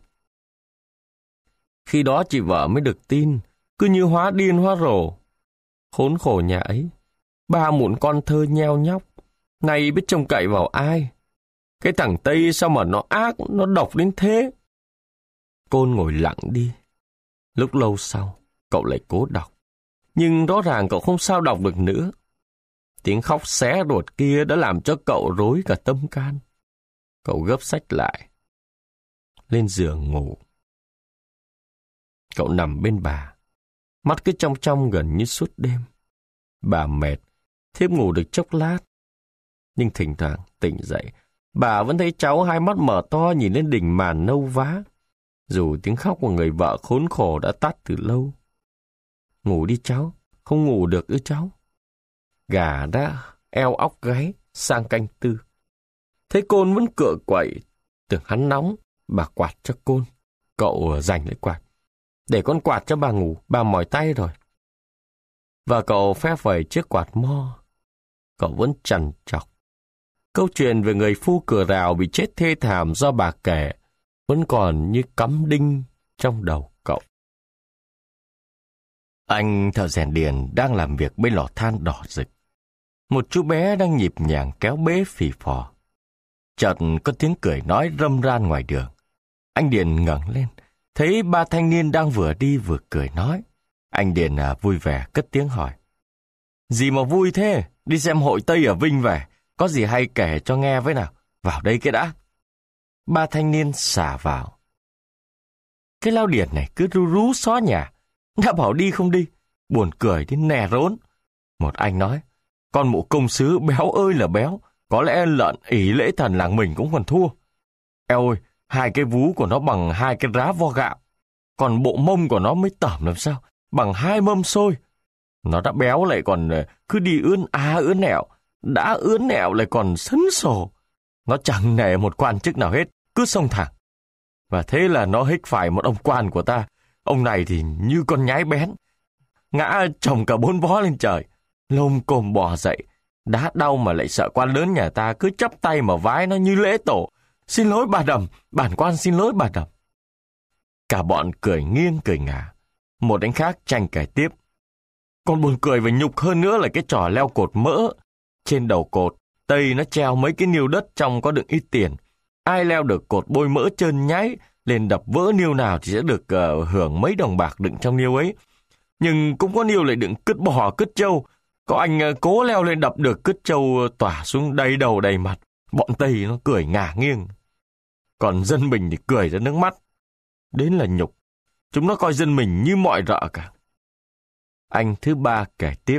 Khi đó chị vợ mới được tin, cứ như hóa điên hóa rồ. Khốn khổ nhà ấy, ba muộn con thơ nheo nhóc, nay biết trông cậy vào ai. Cái thằng Tây sao mà nó ác, nó độc đến thế? Côn ngồi lặng đi. Lúc lâu sau, cậu lại cố đọc. Nhưng rõ ràng cậu không sao đọc được nữa. Tiếng khóc xé ruột kia đã làm cho cậu rối cả tâm can. Cậu gấp sách lại, lên giường ngủ. Cậu nằm bên bà, mắt cứ trong trong gần như suốt đêm. Bà mệt, thiếp ngủ được chốc lát. Nhưng thỉnh thoảng tỉnh dậy, bà vẫn thấy cháu hai mắt mở to nhìn lên đỉnh màn nâu vá, dù tiếng khóc của người vợ khốn khổ đã tắt từ lâu. Ngủ đi cháu, không ngủ được ư cháu? Gà đã eo óc gáy sang canh tư. Thấy Côn vẫn cựa quậy, tưởng hắn nóng, bà quạt cho Côn. Cậu giành lấy quạt. Để con quạt cho bà ngủ, bà mỏi tay rồi. Và cậu phe phẩy chiếc quạt mo. Cậu vẫn trằn trọc. Câu chuyện về người phu cửa rào bị chết thê thảm do bà kể vẫn còn như cắm đinh trong đầu cậu. Anh thợ rèn điền đang làm việc bên lò than đỏ rực. Một chú bé đang nhịp nhàng kéo bế phì phò. Chợt có tiếng cười nói râm ran ngoài đường. Anh Điền ngẩng lên, thấy ba thanh niên đang vừa đi vừa cười nói. Anh Điền à, vui vẻ cất tiếng hỏi. Gì mà vui thế? Đi xem hội Tây ở Vinh về. Có gì hay kể cho nghe với nào. Vào đây cái đã. Ba thanh niên xả vào. Cái lao Điền này cứ rú rú xó nhà. Đã bảo đi không đi. Buồn cười đến nè rốn. Một anh nói. Con mụ công sứ béo ơi là béo. Có lẽ lợn ỷ lễ thần làng mình cũng còn thua. Eo ơi, hai cái vú của nó bằng hai cái rá vo gạo. Còn bộ mông của nó mới tởm làm sao. Bằng hai mâm xôi. Nó đã béo lại còn cứ đi ướn á ướn nẹo. Đã ướn nẹo lại còn sấn sổ. Nó chẳng nể một quan chức nào hết. Cứ xông thẳng. Và thế là nó hích phải một ông quan của ta. Ông này thì như con nhái bén. Ngã chồng cả bốn vó lên trời. Lôm cồm bò dậy. Đã đau mà lại sợ quan lớn nhà ta cứ chắp tay mà vái nó như lễ tổ. Xin lỗi bà Đầm, bản quan xin lỗi bà Đầm. Cả bọn cười nghiêng cười ngả. Một anh khác tranh kể tiếp. Còn buồn cười và nhục hơn nữa là cái trò leo cột mỡ. Trên đầu cột, Tây nó treo mấy cái niêu đất trong có đựng ít tiền. Ai leo được cột bôi mỡ trơn nhái, lên đập vỡ niêu nào thì sẽ được uh, hưởng mấy đồng bạc đựng trong niêu ấy. Nhưng cũng có niêu lại đựng cứt bò, cứt trâu. Có anh uh, cố leo lên đập được cứt trâu uh, tỏa xuống đầy đầu đầy mặt. Bọn Tây nó cười ngả nghiêng. Còn dân mình thì cười ra nước mắt. Đến là nhục. Chúng nó coi dân mình như mọi rợ cả. Anh thứ ba kể tiếp.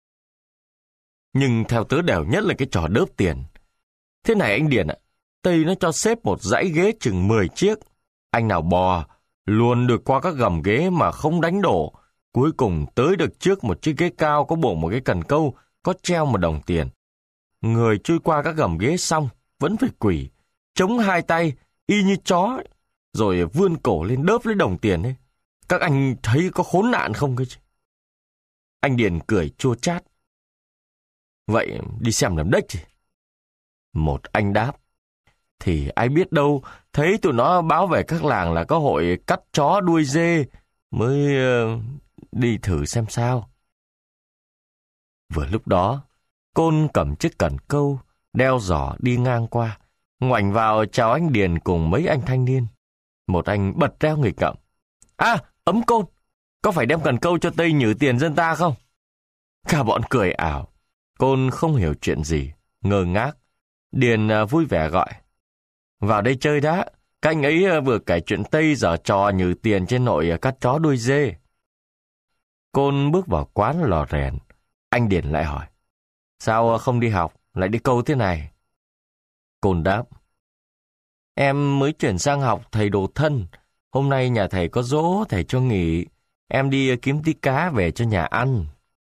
Nhưng theo tớ đều nhất là cái trò đớp tiền. Thế này anh Điền ạ, Tây nó cho xếp một dãy ghế chừng mười chiếc. Anh nào bò, luôn được qua các gầm ghế mà không đánh đổ. Cuối cùng tới được trước một chiếc ghế cao có bộ một cái cần câu, có treo một đồng tiền. Người chui qua các gầm ghế xong, vẫn phải quỳ, chống hai tay, y như chó ấy, rồi vươn cổ lên đớp lấy đồng tiền ấy. Các anh thấy có khốn nạn không cơ chứ? Anh Điền cười chua chát. Vậy đi xem làm đếch gì? Một anh đáp. Thì ai biết đâu, thấy tụi nó báo về các làng là có hội cắt chó đuôi dê, mới uh, đi thử xem sao. Vừa lúc đó, Côn cầm chiếc cần câu, đeo giỏ đi ngang qua, ngoảnh vào chào anh Điền cùng mấy anh thanh niên. Một anh bật reo nghịch ngợm. À, ấm Côn, có phải đem cần câu cho Tây nhử tiền dân ta không? Cả bọn cười ảo. Côn không hiểu chuyện gì, ngơ ngác. Điền uh, vui vẻ gọi. Vào đây chơi đã, các anh ấy uh, vừa kể chuyện Tây giở trò nhử tiền trên nội uh, cắt chó đuôi dê. Côn bước vào quán lò rèn. Anh Điền lại hỏi. Sao uh, không đi học, lại đi câu thế này? Côn đáp. Em mới chuyển sang học thầy đồ thân. Hôm nay nhà thầy có giỗ, thầy cho nghỉ. Em đi uh, kiếm tí cá về cho nhà ăn.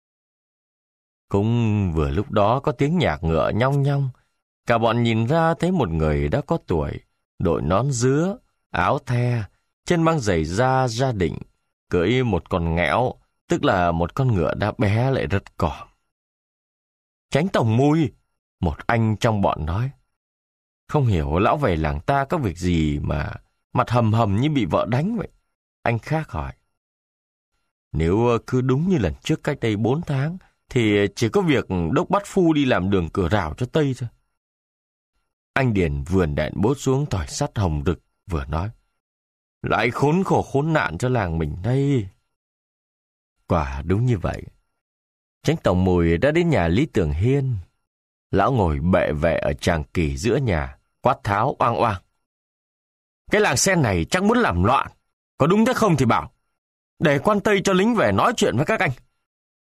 Cũng vừa lúc đó có tiếng nhạc ngựa nhong nhong. Cả bọn nhìn ra thấy một người đã có tuổi, đội nón dứa, áo the, chân mang giày da gia định, cưỡi một con ngẽo, tức là một con ngựa đã bé lại rất còm. Tránh tổng mùi, một anh trong bọn nói. Không hiểu lão về làng ta có việc gì mà mặt hầm hầm như bị vợ đánh vậy. Anh khác hỏi. Nếu cứ đúng như lần trước cách đây bốn tháng, thì chỉ có việc đốc bắt phu đi làm đường cửa rào cho Tây thôi. Anh Điền vườn đèn bốt xuống tỏi sắt hồng rực, vừa nói. Lại khốn khổ khốn nạn cho làng mình đây. Quả đúng như vậy. Tránh tổng mùi đã đến nhà Lý Tường Hiên. Lão ngồi bệ vệ ở tràng kỳ giữa nhà, quát tháo oang oang. Cái làng sen này chắc muốn làm loạn. Có đúng thế không thì bảo. Để quan Tây cho lính về nói chuyện với các anh.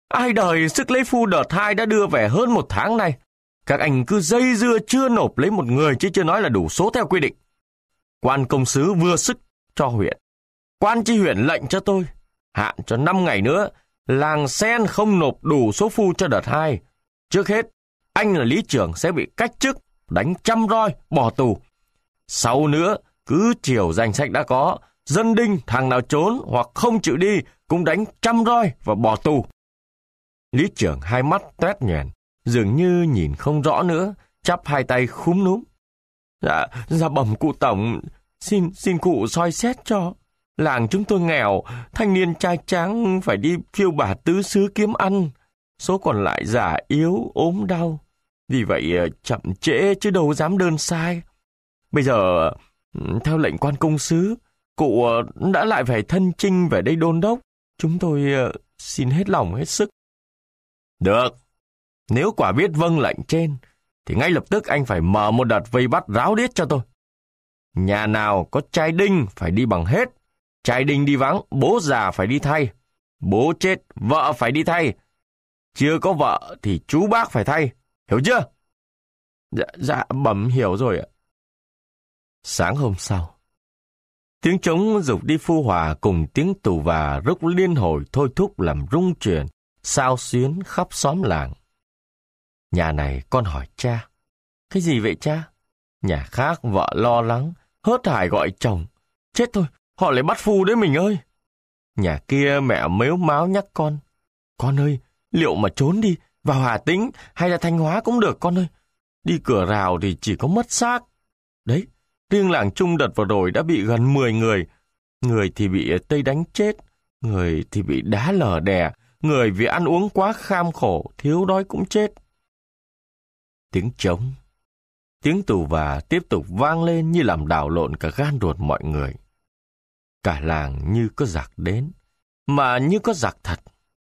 Ai đời sức lấy phu đợt hai đã đưa về hơn một tháng nay. Các anh cứ dây dưa chưa nộp lấy một người chứ chưa nói là đủ số theo quy định. Quan công sứ vừa sức cho huyện. Quan tri huyện lệnh cho tôi, hạn cho năm ngày nữa, làng Sen không nộp đủ số phu cho đợt hai. Trước hết, anh là lý trưởng sẽ bị cách chức, đánh trăm roi, bỏ tù. Sau nữa, cứ chiều danh sách đã có, dân đinh thằng nào trốn hoặc không chịu đi cũng đánh trăm roi và bỏ tù. Lý trưởng hai mắt toét nhoẻn, dường như nhìn không rõ nữa, chắp hai tay khúm núm. Dạ, dạ bẩm cụ tổng, xin xin cụ soi xét cho. Làng chúng tôi nghèo, thanh niên trai tráng phải đi phiêu bạt tứ xứ kiếm ăn. Số còn lại già yếu, ốm đau. Vì vậy chậm trễ chứ đâu dám đơn sai. Bây giờ, theo lệnh quan công sứ, cụ đã lại phải thân chinh về đây đôn đốc. Chúng tôi xin hết lòng hết sức. Được. Nếu quả biết vâng lệnh trên, thì ngay lập tức anh phải mở một đợt vây bắt ráo riết cho tôi. Nhà nào có trai đinh phải đi bằng hết. Trai đinh đi vắng, bố già phải đi thay. Bố chết, vợ phải đi thay. Chưa có vợ thì chú bác phải thay. Hiểu chưa? Dạ, dạ bẩm hiểu rồi ạ. Sáng hôm sau, tiếng trống giục đi phu hòa cùng tiếng tù và rúc liên hồi thôi thúc làm rung chuyển, xao xuyến khắp xóm làng. Nhà này con hỏi cha. Cái gì vậy cha? Nhà khác vợ lo lắng, hớt hải gọi chồng. Chết thôi, họ lại bắt phu đấy mình ơi. Nhà kia mẹ mếu máo nhắc con. Con ơi, liệu mà trốn đi, vào Hà Tĩnh hay là Thanh Hóa cũng được con ơi. Đi cửa rào thì chỉ có mất xác. Đấy, riêng làng Trung đợt vừa rồi đã bị gần mười người. Người thì bị Tây đánh chết, người thì bị đá lở đè, người vì ăn uống quá kham khổ, thiếu đói cũng chết. Tiếng trống, tiếng tù và tiếp tục vang lên như làm đảo lộn cả gan ruột mọi người. Cả làng như có giặc đến, mà như có giặc thật.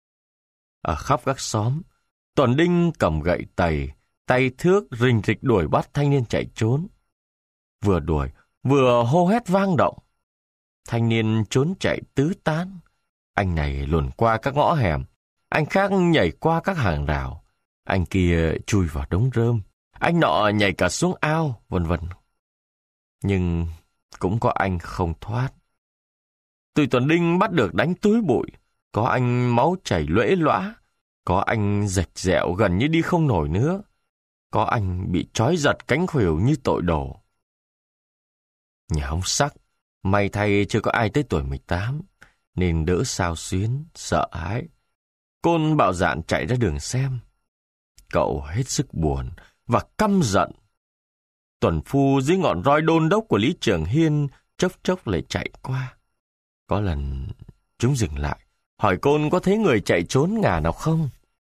Ở khắp các xóm, Tuần Đinh cầm gậy tày, tay thước rình rịch đuổi bắt thanh niên chạy trốn. Vừa đuổi, vừa hô hét vang động. Thanh niên trốn chạy tứ tán. Anh này luồn qua các ngõ hẻm, anh khác nhảy qua các hàng rào, anh kia chui vào đống rơm, anh nọ nhảy cả xuống ao, vân vân. Nhưng cũng có anh không thoát. Tụi Tuần Đinh bắt được đánh túi bụi, có anh máu chảy loễ loã, có anh rạch rẹo gần như đi không nổi nữa, có anh bị trói giật cánh khuỷu như tội đồ. Nhà ông Sắc, may thay chưa có ai tới tuổi mười tám, nên đỡ xao xuyến, sợ hãi. Côn bạo dạn chạy ra đường xem. Cậu hết sức buồn và căm giận. Tuần phu dưới ngọn roi đôn đốc của Lý Trường Hiên chốc chốc lại chạy qua. Có lần chúng dừng lại, hỏi Côn có thấy người chạy trốn ngả nào không?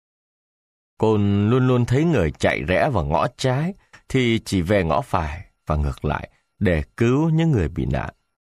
Côn luôn luôn thấy người chạy rẽ vào ngõ trái thì chỉ về ngõ phải và ngược lại để cứu những người bị nạn.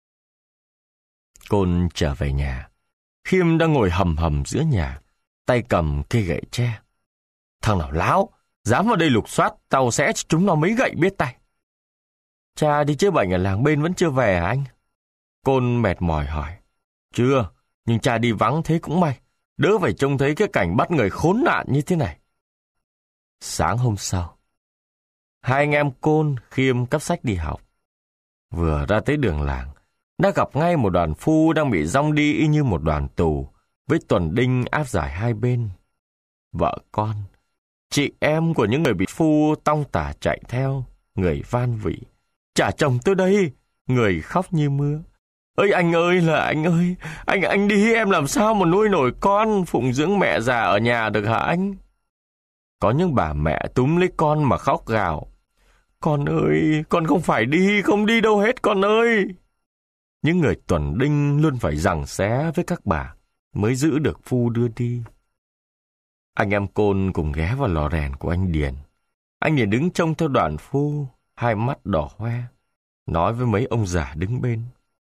Côn trở về nhà. Khiêm đang ngồi hầm hầm giữa nhà, tay cầm cây gậy tre. Thằng nào láo, dám vào đây lục soát, tao sẽ cho chúng nó mấy gậy biết tay. Cha đi chữa bệnh ở làng bên vẫn chưa về hả anh? Côn mệt mỏi hỏi. Chưa, nhưng cha đi vắng thế cũng may, đỡ phải trông thấy cái cảnh bắt người khốn nạn như thế này. Sáng hôm sau, hai anh em Côn, Khiêm cắp sách đi học. Vừa ra tới đường làng, đã gặp ngay một đoàn phu đang bị dong đi y như một đoàn tù, với Tuần Đinh áp giải hai bên. Vợ con, chị em của những người bị phu tong tả chạy theo, người van vỉ. Trả chồng tôi đây, người khóc như mưa. Ơi anh ơi là anh ơi, anh anh đi em làm sao mà nuôi nổi con, phụng dưỡng mẹ già ở nhà được hả anh? Có những bà mẹ túm lấy con mà khóc gào. Con ơi, con không phải đi, không đi đâu hết con ơi. Những người Tuần Đinh luôn phải giằng xé với các bà mới giữ được phu đưa đi. Anh em Côn cùng ghé vào lò rèn của anh Điền. Anh Điền đứng trông theo đoàn phu, hai mắt đỏ hoe, nói với mấy ông già đứng bên.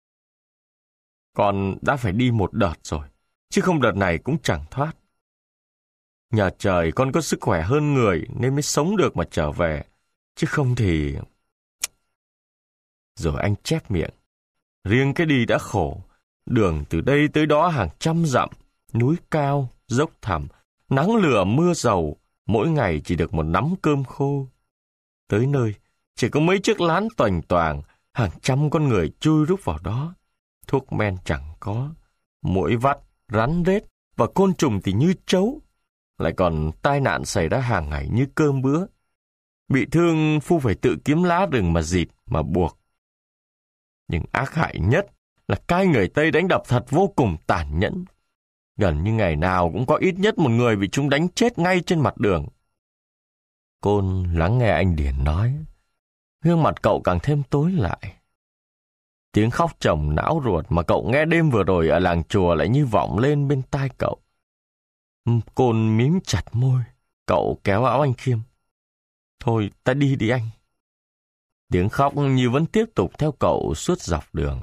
Con đã phải đi một đợt rồi, chứ không đợt này cũng chẳng thoát. Nhờ trời con có sức khỏe hơn người nên mới sống được mà trở về, chứ không thì... Rồi anh chép miệng. Riêng cái đi đã khổ, đường từ đây tới đó hàng trăm dặm, núi cao, dốc thẳm, Nắng lửa mưa dầu, mỗi ngày chỉ được một nắm cơm khô. Tới nơi, chỉ có mấy chiếc lán toành toàng, hàng trăm con người chui rúc vào đó. Thuốc men chẳng có, muỗi vắt, rắn rết và côn trùng thì như trấu. Lại còn tai nạn xảy ra hàng ngày như cơm bữa. Bị thương phu phải tự kiếm lá rừng mà dịt, mà buộc. Nhưng ác hại nhất là cai người Tây đánh đập thật vô cùng tàn nhẫn. Gần như ngày nào cũng có ít nhất một người bị chúng đánh chết ngay trên mặt đường. Côn lắng nghe anh Điền nói, gương mặt cậu càng thêm tối lại. Tiếng khóc chồng não ruột mà cậu nghe đêm vừa rồi ở làng chùa lại như vọng lên bên tai cậu. Côn mím chặt môi, cậu kéo áo anh Khiêm. Thôi, ta đi đi anh. Tiếng khóc như vẫn tiếp tục theo cậu suốt dọc đường.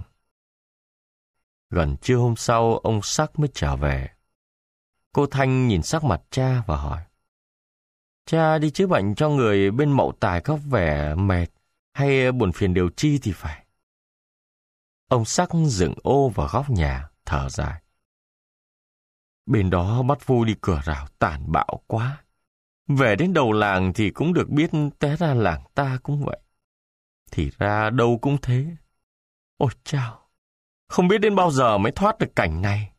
Gần trưa hôm sau, ông Sắc mới trở về. Cô Thanh nhìn sắc mặt cha và hỏi, cha đi chữa bệnh cho người bên Mậu Tài có vẻ mệt hay buồn phiền điều chi thì phải. Ông Sắc dựng ô vào góc nhà, thở dài. Bên đó bắt phu đi cửa rào tàn bạo quá. Về đến đầu làng thì cũng được biết té ra làng ta cũng vậy. Thì ra đâu cũng thế. Ôi chao, không biết đến bao giờ mới thoát được cảnh này.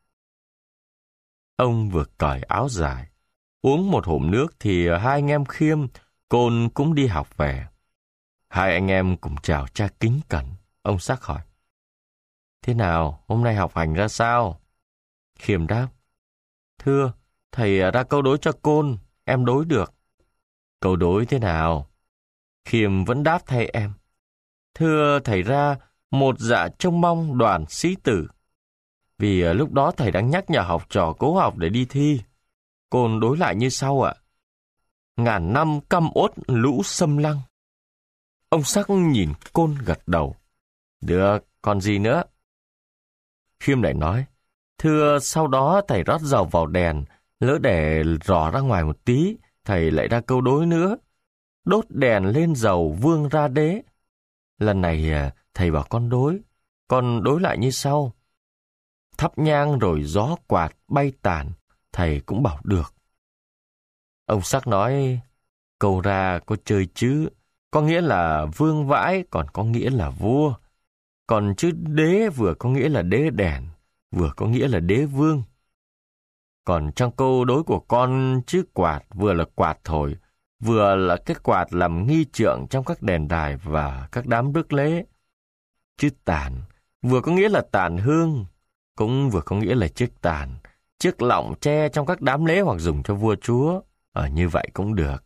Ông vừa cởi áo dài, uống một hổm nước thì hai anh em Khiêm, Côn cũng đi học về. Hai anh em cùng chào cha kính cẩn. Ông Sắc hỏi, thế nào, hôm nay học hành ra sao? Khiêm đáp, thưa, thầy ra câu đối cho Côn, em đối được. Câu đối thế nào? Khiêm vẫn đáp thay em. Thưa thầy ra, một dạ trông mong đoàn sĩ tử. Vì lúc đó thầy đang nhắc nhở học trò cố học để đi thi. Côn đối lại như sau ạ. Ngàn năm căm uất lũ xâm lăng. Ông Sắc nhìn Côn gật đầu. Được, còn gì nữa? Khiêm lại nói, thưa sau đó thầy rót dầu vào đèn, lỡ để rò ra ngoài một tí, thầy lại ra câu đối nữa. Đốt đèn lên dầu vương ra đế. Lần này thầy bảo con đối, con đối lại như sau. Thắp nhang rồi gió quạt bay tàn, thầy cũng bảo được. Ông Sắc nói, câu ra có chơi chứ, có nghĩa là vương vãi, còn có nghĩa là vua. Còn chữ đế vừa có nghĩa là đế đèn, vừa có nghĩa là đế vương. Còn trong câu đối của con, chữ quạt vừa là quạt thổi, vừa là cái quạt làm nghi trượng trong các đền đài và các đám rước lễ. Chữ tàn vừa có nghĩa là tàn hương, cũng vừa có nghĩa là chiếc tàn, chiếc lọng tre trong các đám lễ hoặc dùng cho vua chúa. Ở như vậy cũng được.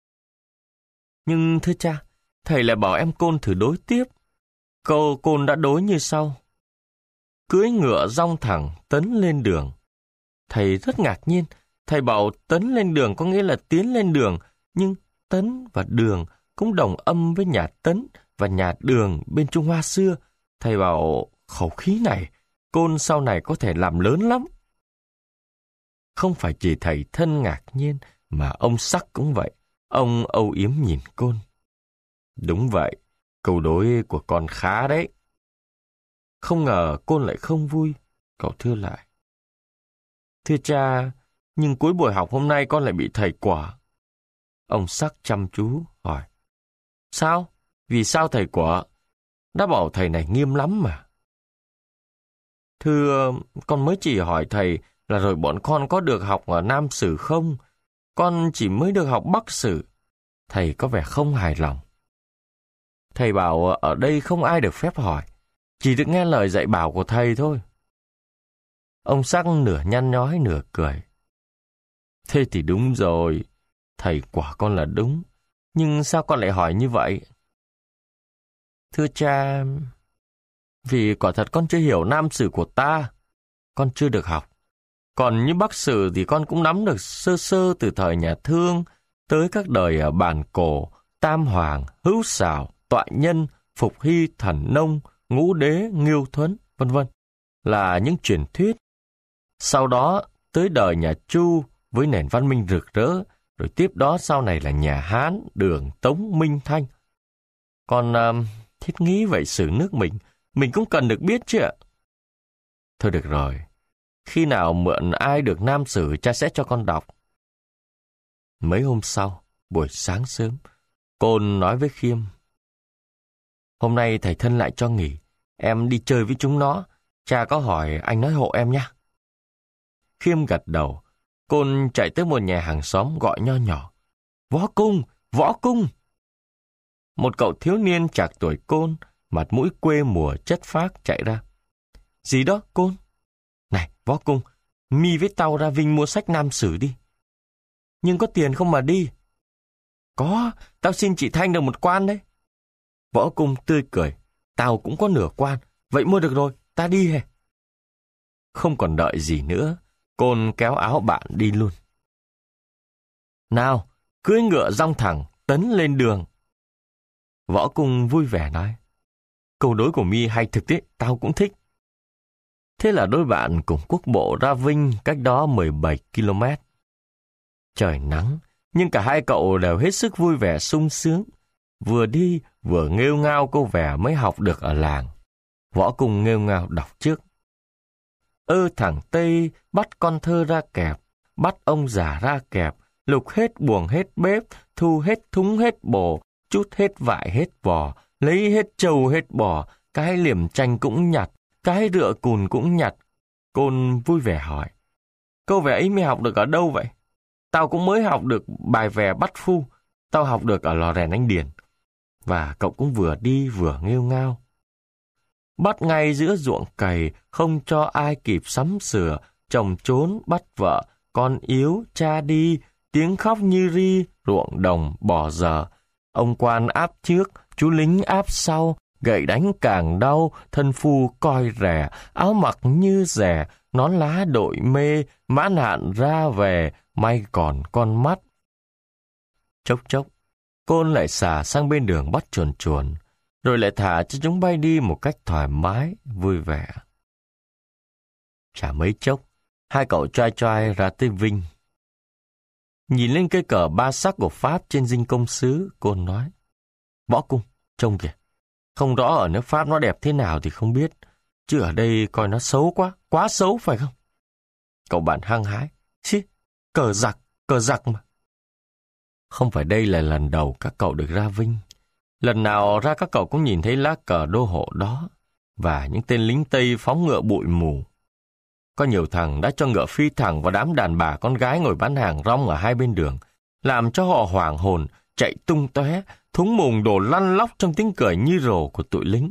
Nhưng thưa cha, thầy lại bảo em Côn thử đối tiếp. Câu Côn đã đối như sau. Cưỡi ngựa dong thẳng tấn lên đường. Thầy rất ngạc nhiên. Thầy bảo tấn lên đường có nghĩa là tiến lên đường, nhưng tấn và đường cũng đồng âm với nhà Tấn và nhà Đường bên Trung Hoa xưa. Thầy bảo khẩu khí này, Côn sau này có thể làm lớn lắm. Không phải chỉ thầy thân ngạc nhiên, mà ông Sắc cũng vậy. Ông âu yếm nhìn Côn. Đúng vậy, câu đối của con khá đấy. Không ngờ Côn lại không vui. Cậu thưa lại. Thưa cha, nhưng cuối buổi học hôm nay con lại bị thầy quả. Ông Sắc chăm chú hỏi. Sao? Vì sao thầy quả? Đã bảo thầy này nghiêm lắm mà. Thưa, con mới chỉ hỏi thầy là rồi bọn con có được học ở Nam Sử không? Con chỉ mới được học Bắc Sử. Thầy có vẻ không hài lòng. Thầy bảo ở đây không ai được phép hỏi, chỉ được nghe lời dạy bảo của thầy thôi. Ông Sắc nửa nhăn nhói nửa cười. Thế thì đúng rồi, thầy quả con là đúng, nhưng sao con lại hỏi như vậy? Thưa cha, vì quả thật con chưa hiểu Nam Sử của ta, con chưa được học. Còn như Bắc Sử thì con cũng nắm được sơ sơ từ thời nhà Thương tới các đời ở Bản Cổ, Tam Hoàng, Hữu Xảo, Toại Nhân, Phục Hy, Thần Nông, Ngũ Đế, Nghiêu Thuấn, vân vân là những truyền thuyết. Sau đó tới đời nhà Chu với nền văn minh rực rỡ, rồi tiếp đó sau này là nhà Hán, Đường, Tống, Minh, Thanh. Còn uh, thiết nghĩ vậy sử nước mình, mình cũng cần được biết chứ ạ. Thôi được rồi, khi nào mượn ai được Nam Sử cha sẽ cho con đọc. Mấy hôm sau, buổi sáng sớm, Côn nói với Khiêm: "Hôm nay thầy Thân lại cho nghỉ, em đi chơi với chúng nó. Cha có hỏi anh nói hộ em nhé." Khiêm gật đầu. Côn chạy tới một nhà hàng xóm gọi nho nhỏ: "Võ Cung! Võ Cung!" Một cậu thiếu niên trạc tuổi Côn, mặt mũi quê mùa chất phác chạy ra: "Gì đó, Côn?" "Này, Võ Cung, mi với tao ra Vinh mua sách Nam Sử đi." "Nhưng có tiền không mà đi?" "Có, tao xin chị Thanh được một quan đấy." Võ Cung tươi cười: "Tao cũng có nửa quan, vậy mua được rồi, ta đi hè." Không còn đợi gì nữa, Côn kéo áo bạn đi luôn. "Nào, cưỡi ngựa dong thẳng, tấn lên đường." Võ Cung vui vẻ nói: "Câu đối của mi hay thực đấy, tao cũng thích." Thế là đôi bạn cùng quốc bộ ra Vinh, cách đó mười bảy ki lô mét. Trời nắng, nhưng cả hai cậu đều hết sức vui vẻ sung sướng. Vừa đi, vừa nghêu ngao câu vè mới học được ở làng. Võ Cung nghêu ngao đọc trước: "Ơ thằng Tây bắt con thơ ra kẹp, bắt ông già ra kẹp, lục hết buồng hết bếp, thu hết thúng hết bồ, chút hết vại hết vò, lấy hết trâu hết bò, cái liềm chanh cũng nhặt, cái rựa cùn cũng nhặt." Côn vui vẻ hỏi: "Câu vè ấy mày học được ở đâu vậy?" "Tao cũng mới học được bài vè bắt phu, tao học được ở lò rèn anh Điền." Và cậu cũng vừa đi vừa nghêu ngao: "Bắt ngay giữa ruộng cày, không cho ai kịp sắm sửa, chồng trốn bắt vợ, con yếu cha đi, tiếng khóc như ri, ruộng đồng bỏ dở. Ông quan áp trước, chú lính áp sau, gậy đánh càng đau, thân phu coi rẻ, áo mặc như rẻ, nón lá đội mê, mãn hạn ra về, may còn con mắt." Chốc chốc, Côn lại xả sang bên đường bắt chuồn chuồn, rồi lại thả cho chúng bay đi một cách thoải mái, vui vẻ. Chả mấy chốc, hai cậu choai choai ra tới Vinh. Nhìn lên cây cờ ba sắc của Pháp trên dinh công sứ, Côn nói: "Võ Cung, trông kìa, không rõ ở nước Pháp nó đẹp thế nào thì không biết, chứ ở đây coi nó xấu quá, quá xấu phải không?" Cậu bạn hăng hái: "Xí, cờ giặc, cờ giặc mà." Không phải đây là lần đầu các cậu được ra Vinh. Lần nào ra các cậu cũng nhìn thấy lá cờ đô hộ đó và những tên lính Tây phóng ngựa bụi mù. Có nhiều thằng đã cho ngựa phi thẳng vào đám đàn bà con gái ngồi bán hàng rong ở hai bên đường, làm cho họ hoảng hồn, chạy tung tóe, thúng mùng đổ lăn lóc trong tiếng cười như rồ của tụi lính.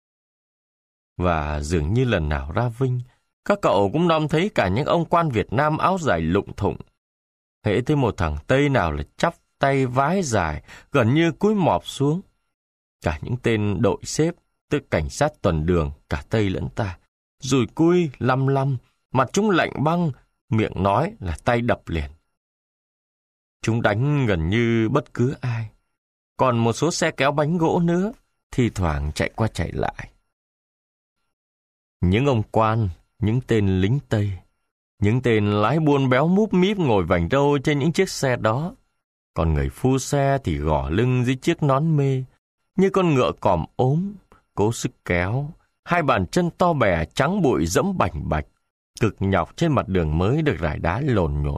Và dường như lần nào ra Vinh, các cậu cũng đom thấy cả những ông quan Việt Nam áo dài lụng thụng. Hễ thấy một thằng Tây nào là chắp tay vái dài, gần như cúi mọp xuống. Cả những tên đội xếp, tức cảnh sát tuần đường, cả Tây lẫn ta, rùi cui, lăm lăm, mặt chúng lạnh băng, miệng nói là tay đập liền. Chúng đánh gần như bất cứ ai. Còn một số xe kéo bánh gỗ nữa, thi thoảng chạy qua chạy lại. Những ông quan, những tên lính Tây, những tên lái buôn béo múp míp ngồi vành râu trên những chiếc xe đó. Còn người phu xe thì gõ lưng dưới chiếc nón mê, như con ngựa còm ốm, cố sức kéo, hai bàn chân to bè trắng bụi dẫm bành bạch, cực nhọc trên mặt đường mới được rải đá lồn nhồn.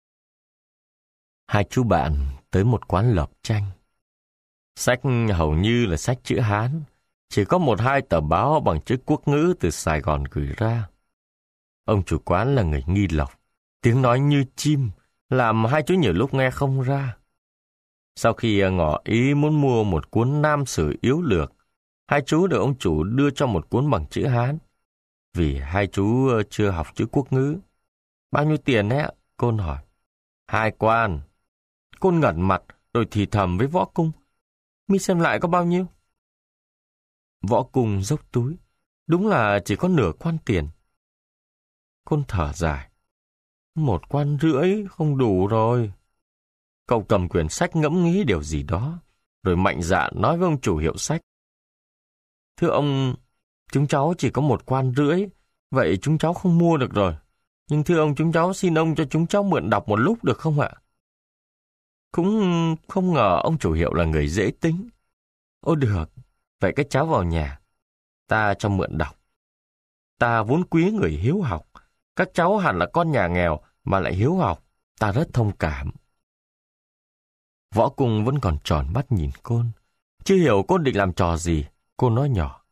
Hai chú bạn tới một quán lợp tranh. Sách hầu như là sách chữ Hán, chỉ có một hai tờ báo bằng chữ quốc ngữ từ Sài Gòn gửi ra. Ông chủ quán là người Nghi Lộc, tiếng nói như chim, làm hai chú nhiều lúc nghe không ra. Sau khi ngỏ ý muốn mua một cuốn Nam Sử yếu lược, hai chú được ông chủ đưa cho một cuốn bằng chữ Hán, vì hai chú chưa học chữ quốc ngữ. "Bao nhiêu tiền ấy ạ?" Côn hỏi. "Hai quan." Côn ngẩn mặt rồi thì thầm với Võ Cung: "Mi xem lại có bao nhiêu?" Võ Cung dốc túi: "Đúng là chỉ có nửa quan tiền." Côn thở dài: "Một quan rưỡi không đủ rồi." Cậu cầm quyển sách ngẫm nghĩ điều gì đó, rồi mạnh dạn nói với ông chủ hiệu sách: "Thưa ông, chúng cháu chỉ có một quan rưỡi, vậy chúng cháu không mua được rồi. Nhưng thưa ông, chúng cháu xin ông cho chúng cháu mượn đọc một lúc được không ạ?" Cũng không ngờ ông chủ hiệu là người dễ tính. "Ô được, vậy các cháu vào nhà, ta cho mượn đọc. Ta vốn quý người hiếu học, các cháu hẳn là con nhà nghèo mà lại hiếu học, ta rất thông cảm." Võ Cung vẫn còn tròn mắt nhìn Côn. Chưa hiểu Côn định làm trò gì, cô nói nhỏ.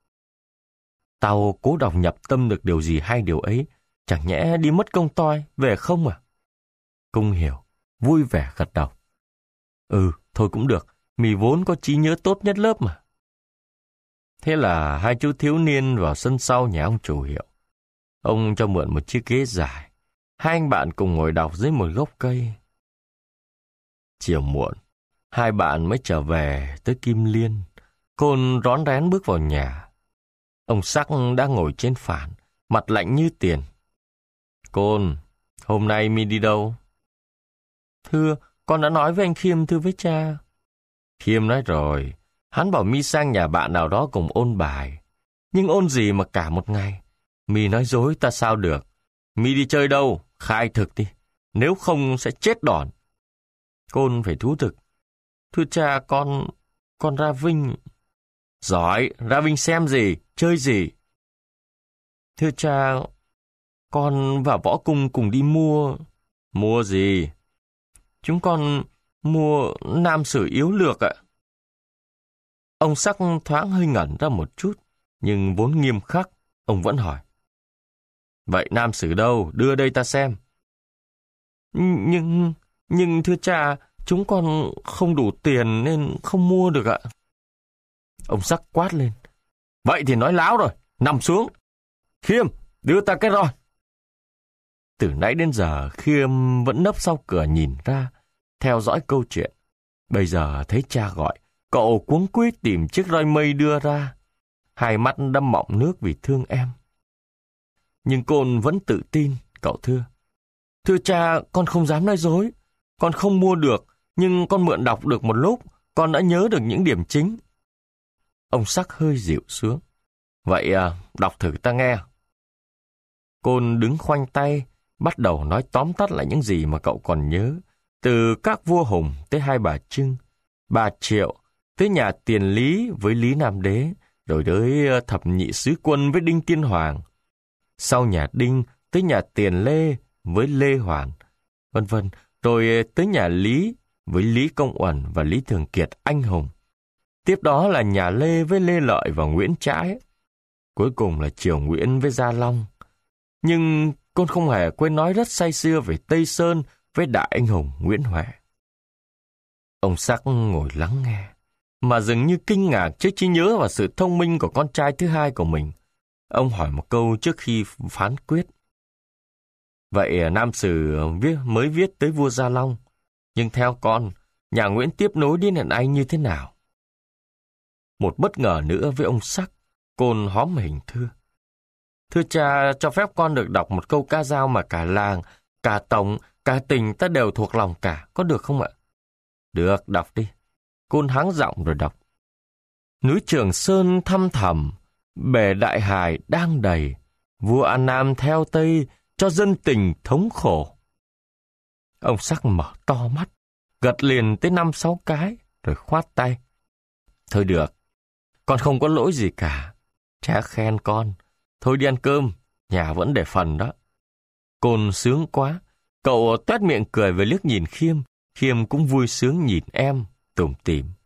Tao cố đọc nhập tâm được điều gì hay điều ấy, chẳng nhẽ đi mất công toi, về không à? Cung hiểu, vui vẻ gật đầu. Ừ, thôi cũng được, mì vốn có trí nhớ tốt nhất lớp mà. Thế là hai chú thiếu niên vào sân sau nhà ông chủ hiệu. Ông cho mượn một chiếc ghế dài. Hai anh bạn cùng ngồi đọc dưới một gốc cây. Chiều muộn, hai bạn mới trở về tới Kim Liên. Côn rón rén bước vào nhà. Ông Sắc đang ngồi trên phản, mặt lạnh như tiền. Côn, hôm nay mi đi đâu? Thưa, con đã nói với anh Khiêm, thưa với cha. Khiêm nói rồi, hắn bảo mi sang nhà bạn nào đó cùng ôn bài. Nhưng ôn gì mà cả một ngày? Mi nói dối ta sao được? Mi đi chơi đâu? Khai thực đi, nếu không sẽ chết đòn. Côn phải thú thực. Thưa cha, con... con ra Vinh. Giỏi, ra Vinh xem gì, chơi gì? Thưa cha, con và Võ Cung cùng đi mua... Mua gì? Chúng con mua nam sử yếu lược ạ. Ông Sắc thoáng hơi ngẩn ra một chút, nhưng vốn nghiêm khắc, ông vẫn hỏi. Vậy nam sử đâu? Đưa đây ta xem. Nhưng... nhưng thưa cha, chúng con không đủ tiền nên không mua được ạ. Ông Sắc quát lên. Vậy thì nói láo rồi, nằm xuống. Khiêm, đưa ta cái roi. Từ nãy đến giờ, Khiêm vẫn nấp sau cửa nhìn ra, theo dõi câu chuyện. Bây giờ thấy cha gọi, cậu cuống quýt tìm chiếc roi mây đưa ra. Hai mắt đâm mọng nước vì thương em. Nhưng Côn vẫn tự tin, cậu thưa. Thưa cha, con không dám nói dối. Con không mua được, nhưng con mượn đọc được một lúc, con đã nhớ được những điểm chính. Ông Sắc hơi dịu xuống. Vậy à, đọc thử ta nghe. Côn đứng khoanh tay, bắt đầu nói tóm tắt lại những gì mà cậu còn nhớ. Từ các vua Hùng tới hai bà Trưng, bà Triệu, tới nhà Tiền Lý với Lý Nam Đế, rồi tới thập nhị sứ quân với Đinh Tiên Hoàng. Sau nhà Đinh tới nhà Tiền Lê với Lê Hoàn, vân vân, rồi tới nhà Lý với Lý Công Uẩn và Lý Thường Kiệt anh hùng. Tiếp đó là nhà Lê với Lê Lợi và Nguyễn Trãi. Cuối cùng là Triều Nguyễn với Gia Long. Nhưng con không hề quên nói rất say sưa về Tây Sơn với đại anh hùng Nguyễn Huệ. Ông Sắc ngồi lắng nghe, mà dường như kinh ngạc trước trí nhớ và sự thông minh của con trai thứ hai của mình. Ông hỏi một câu trước khi phán quyết. Vậy nam sử viết, mới viết tới vua Gia Long, nhưng theo con, nhà Nguyễn tiếp nối đến hiện Anh như thế nào? Một bất ngờ nữa với ông Sắc, Côn hóm hình thưa. Thưa cha, cho phép con được đọc một câu ca dao mà cả làng, cả tổng, cả tỉnh ta đều thuộc lòng cả, có được không ạ? Được, đọc đi. Côn háng giọng rồi đọc. Núi Trường Sơn thăm thẳm, bể Đại Hải đang đầy, vua An Nam theo Tây, cho dân tình thống khổ. Ông Sắc mở to mắt, gật liền tới năm sáu cái, rồi khoát tay. Thôi được, con không có lỗi gì cả. Cha khen con, thôi đi ăn cơm, nhà vẫn để phần đó. Côn sướng quá, cậu toét miệng cười và liếc nhìn Khiêm. Khiêm cũng vui sướng nhìn em, tủm tỉm.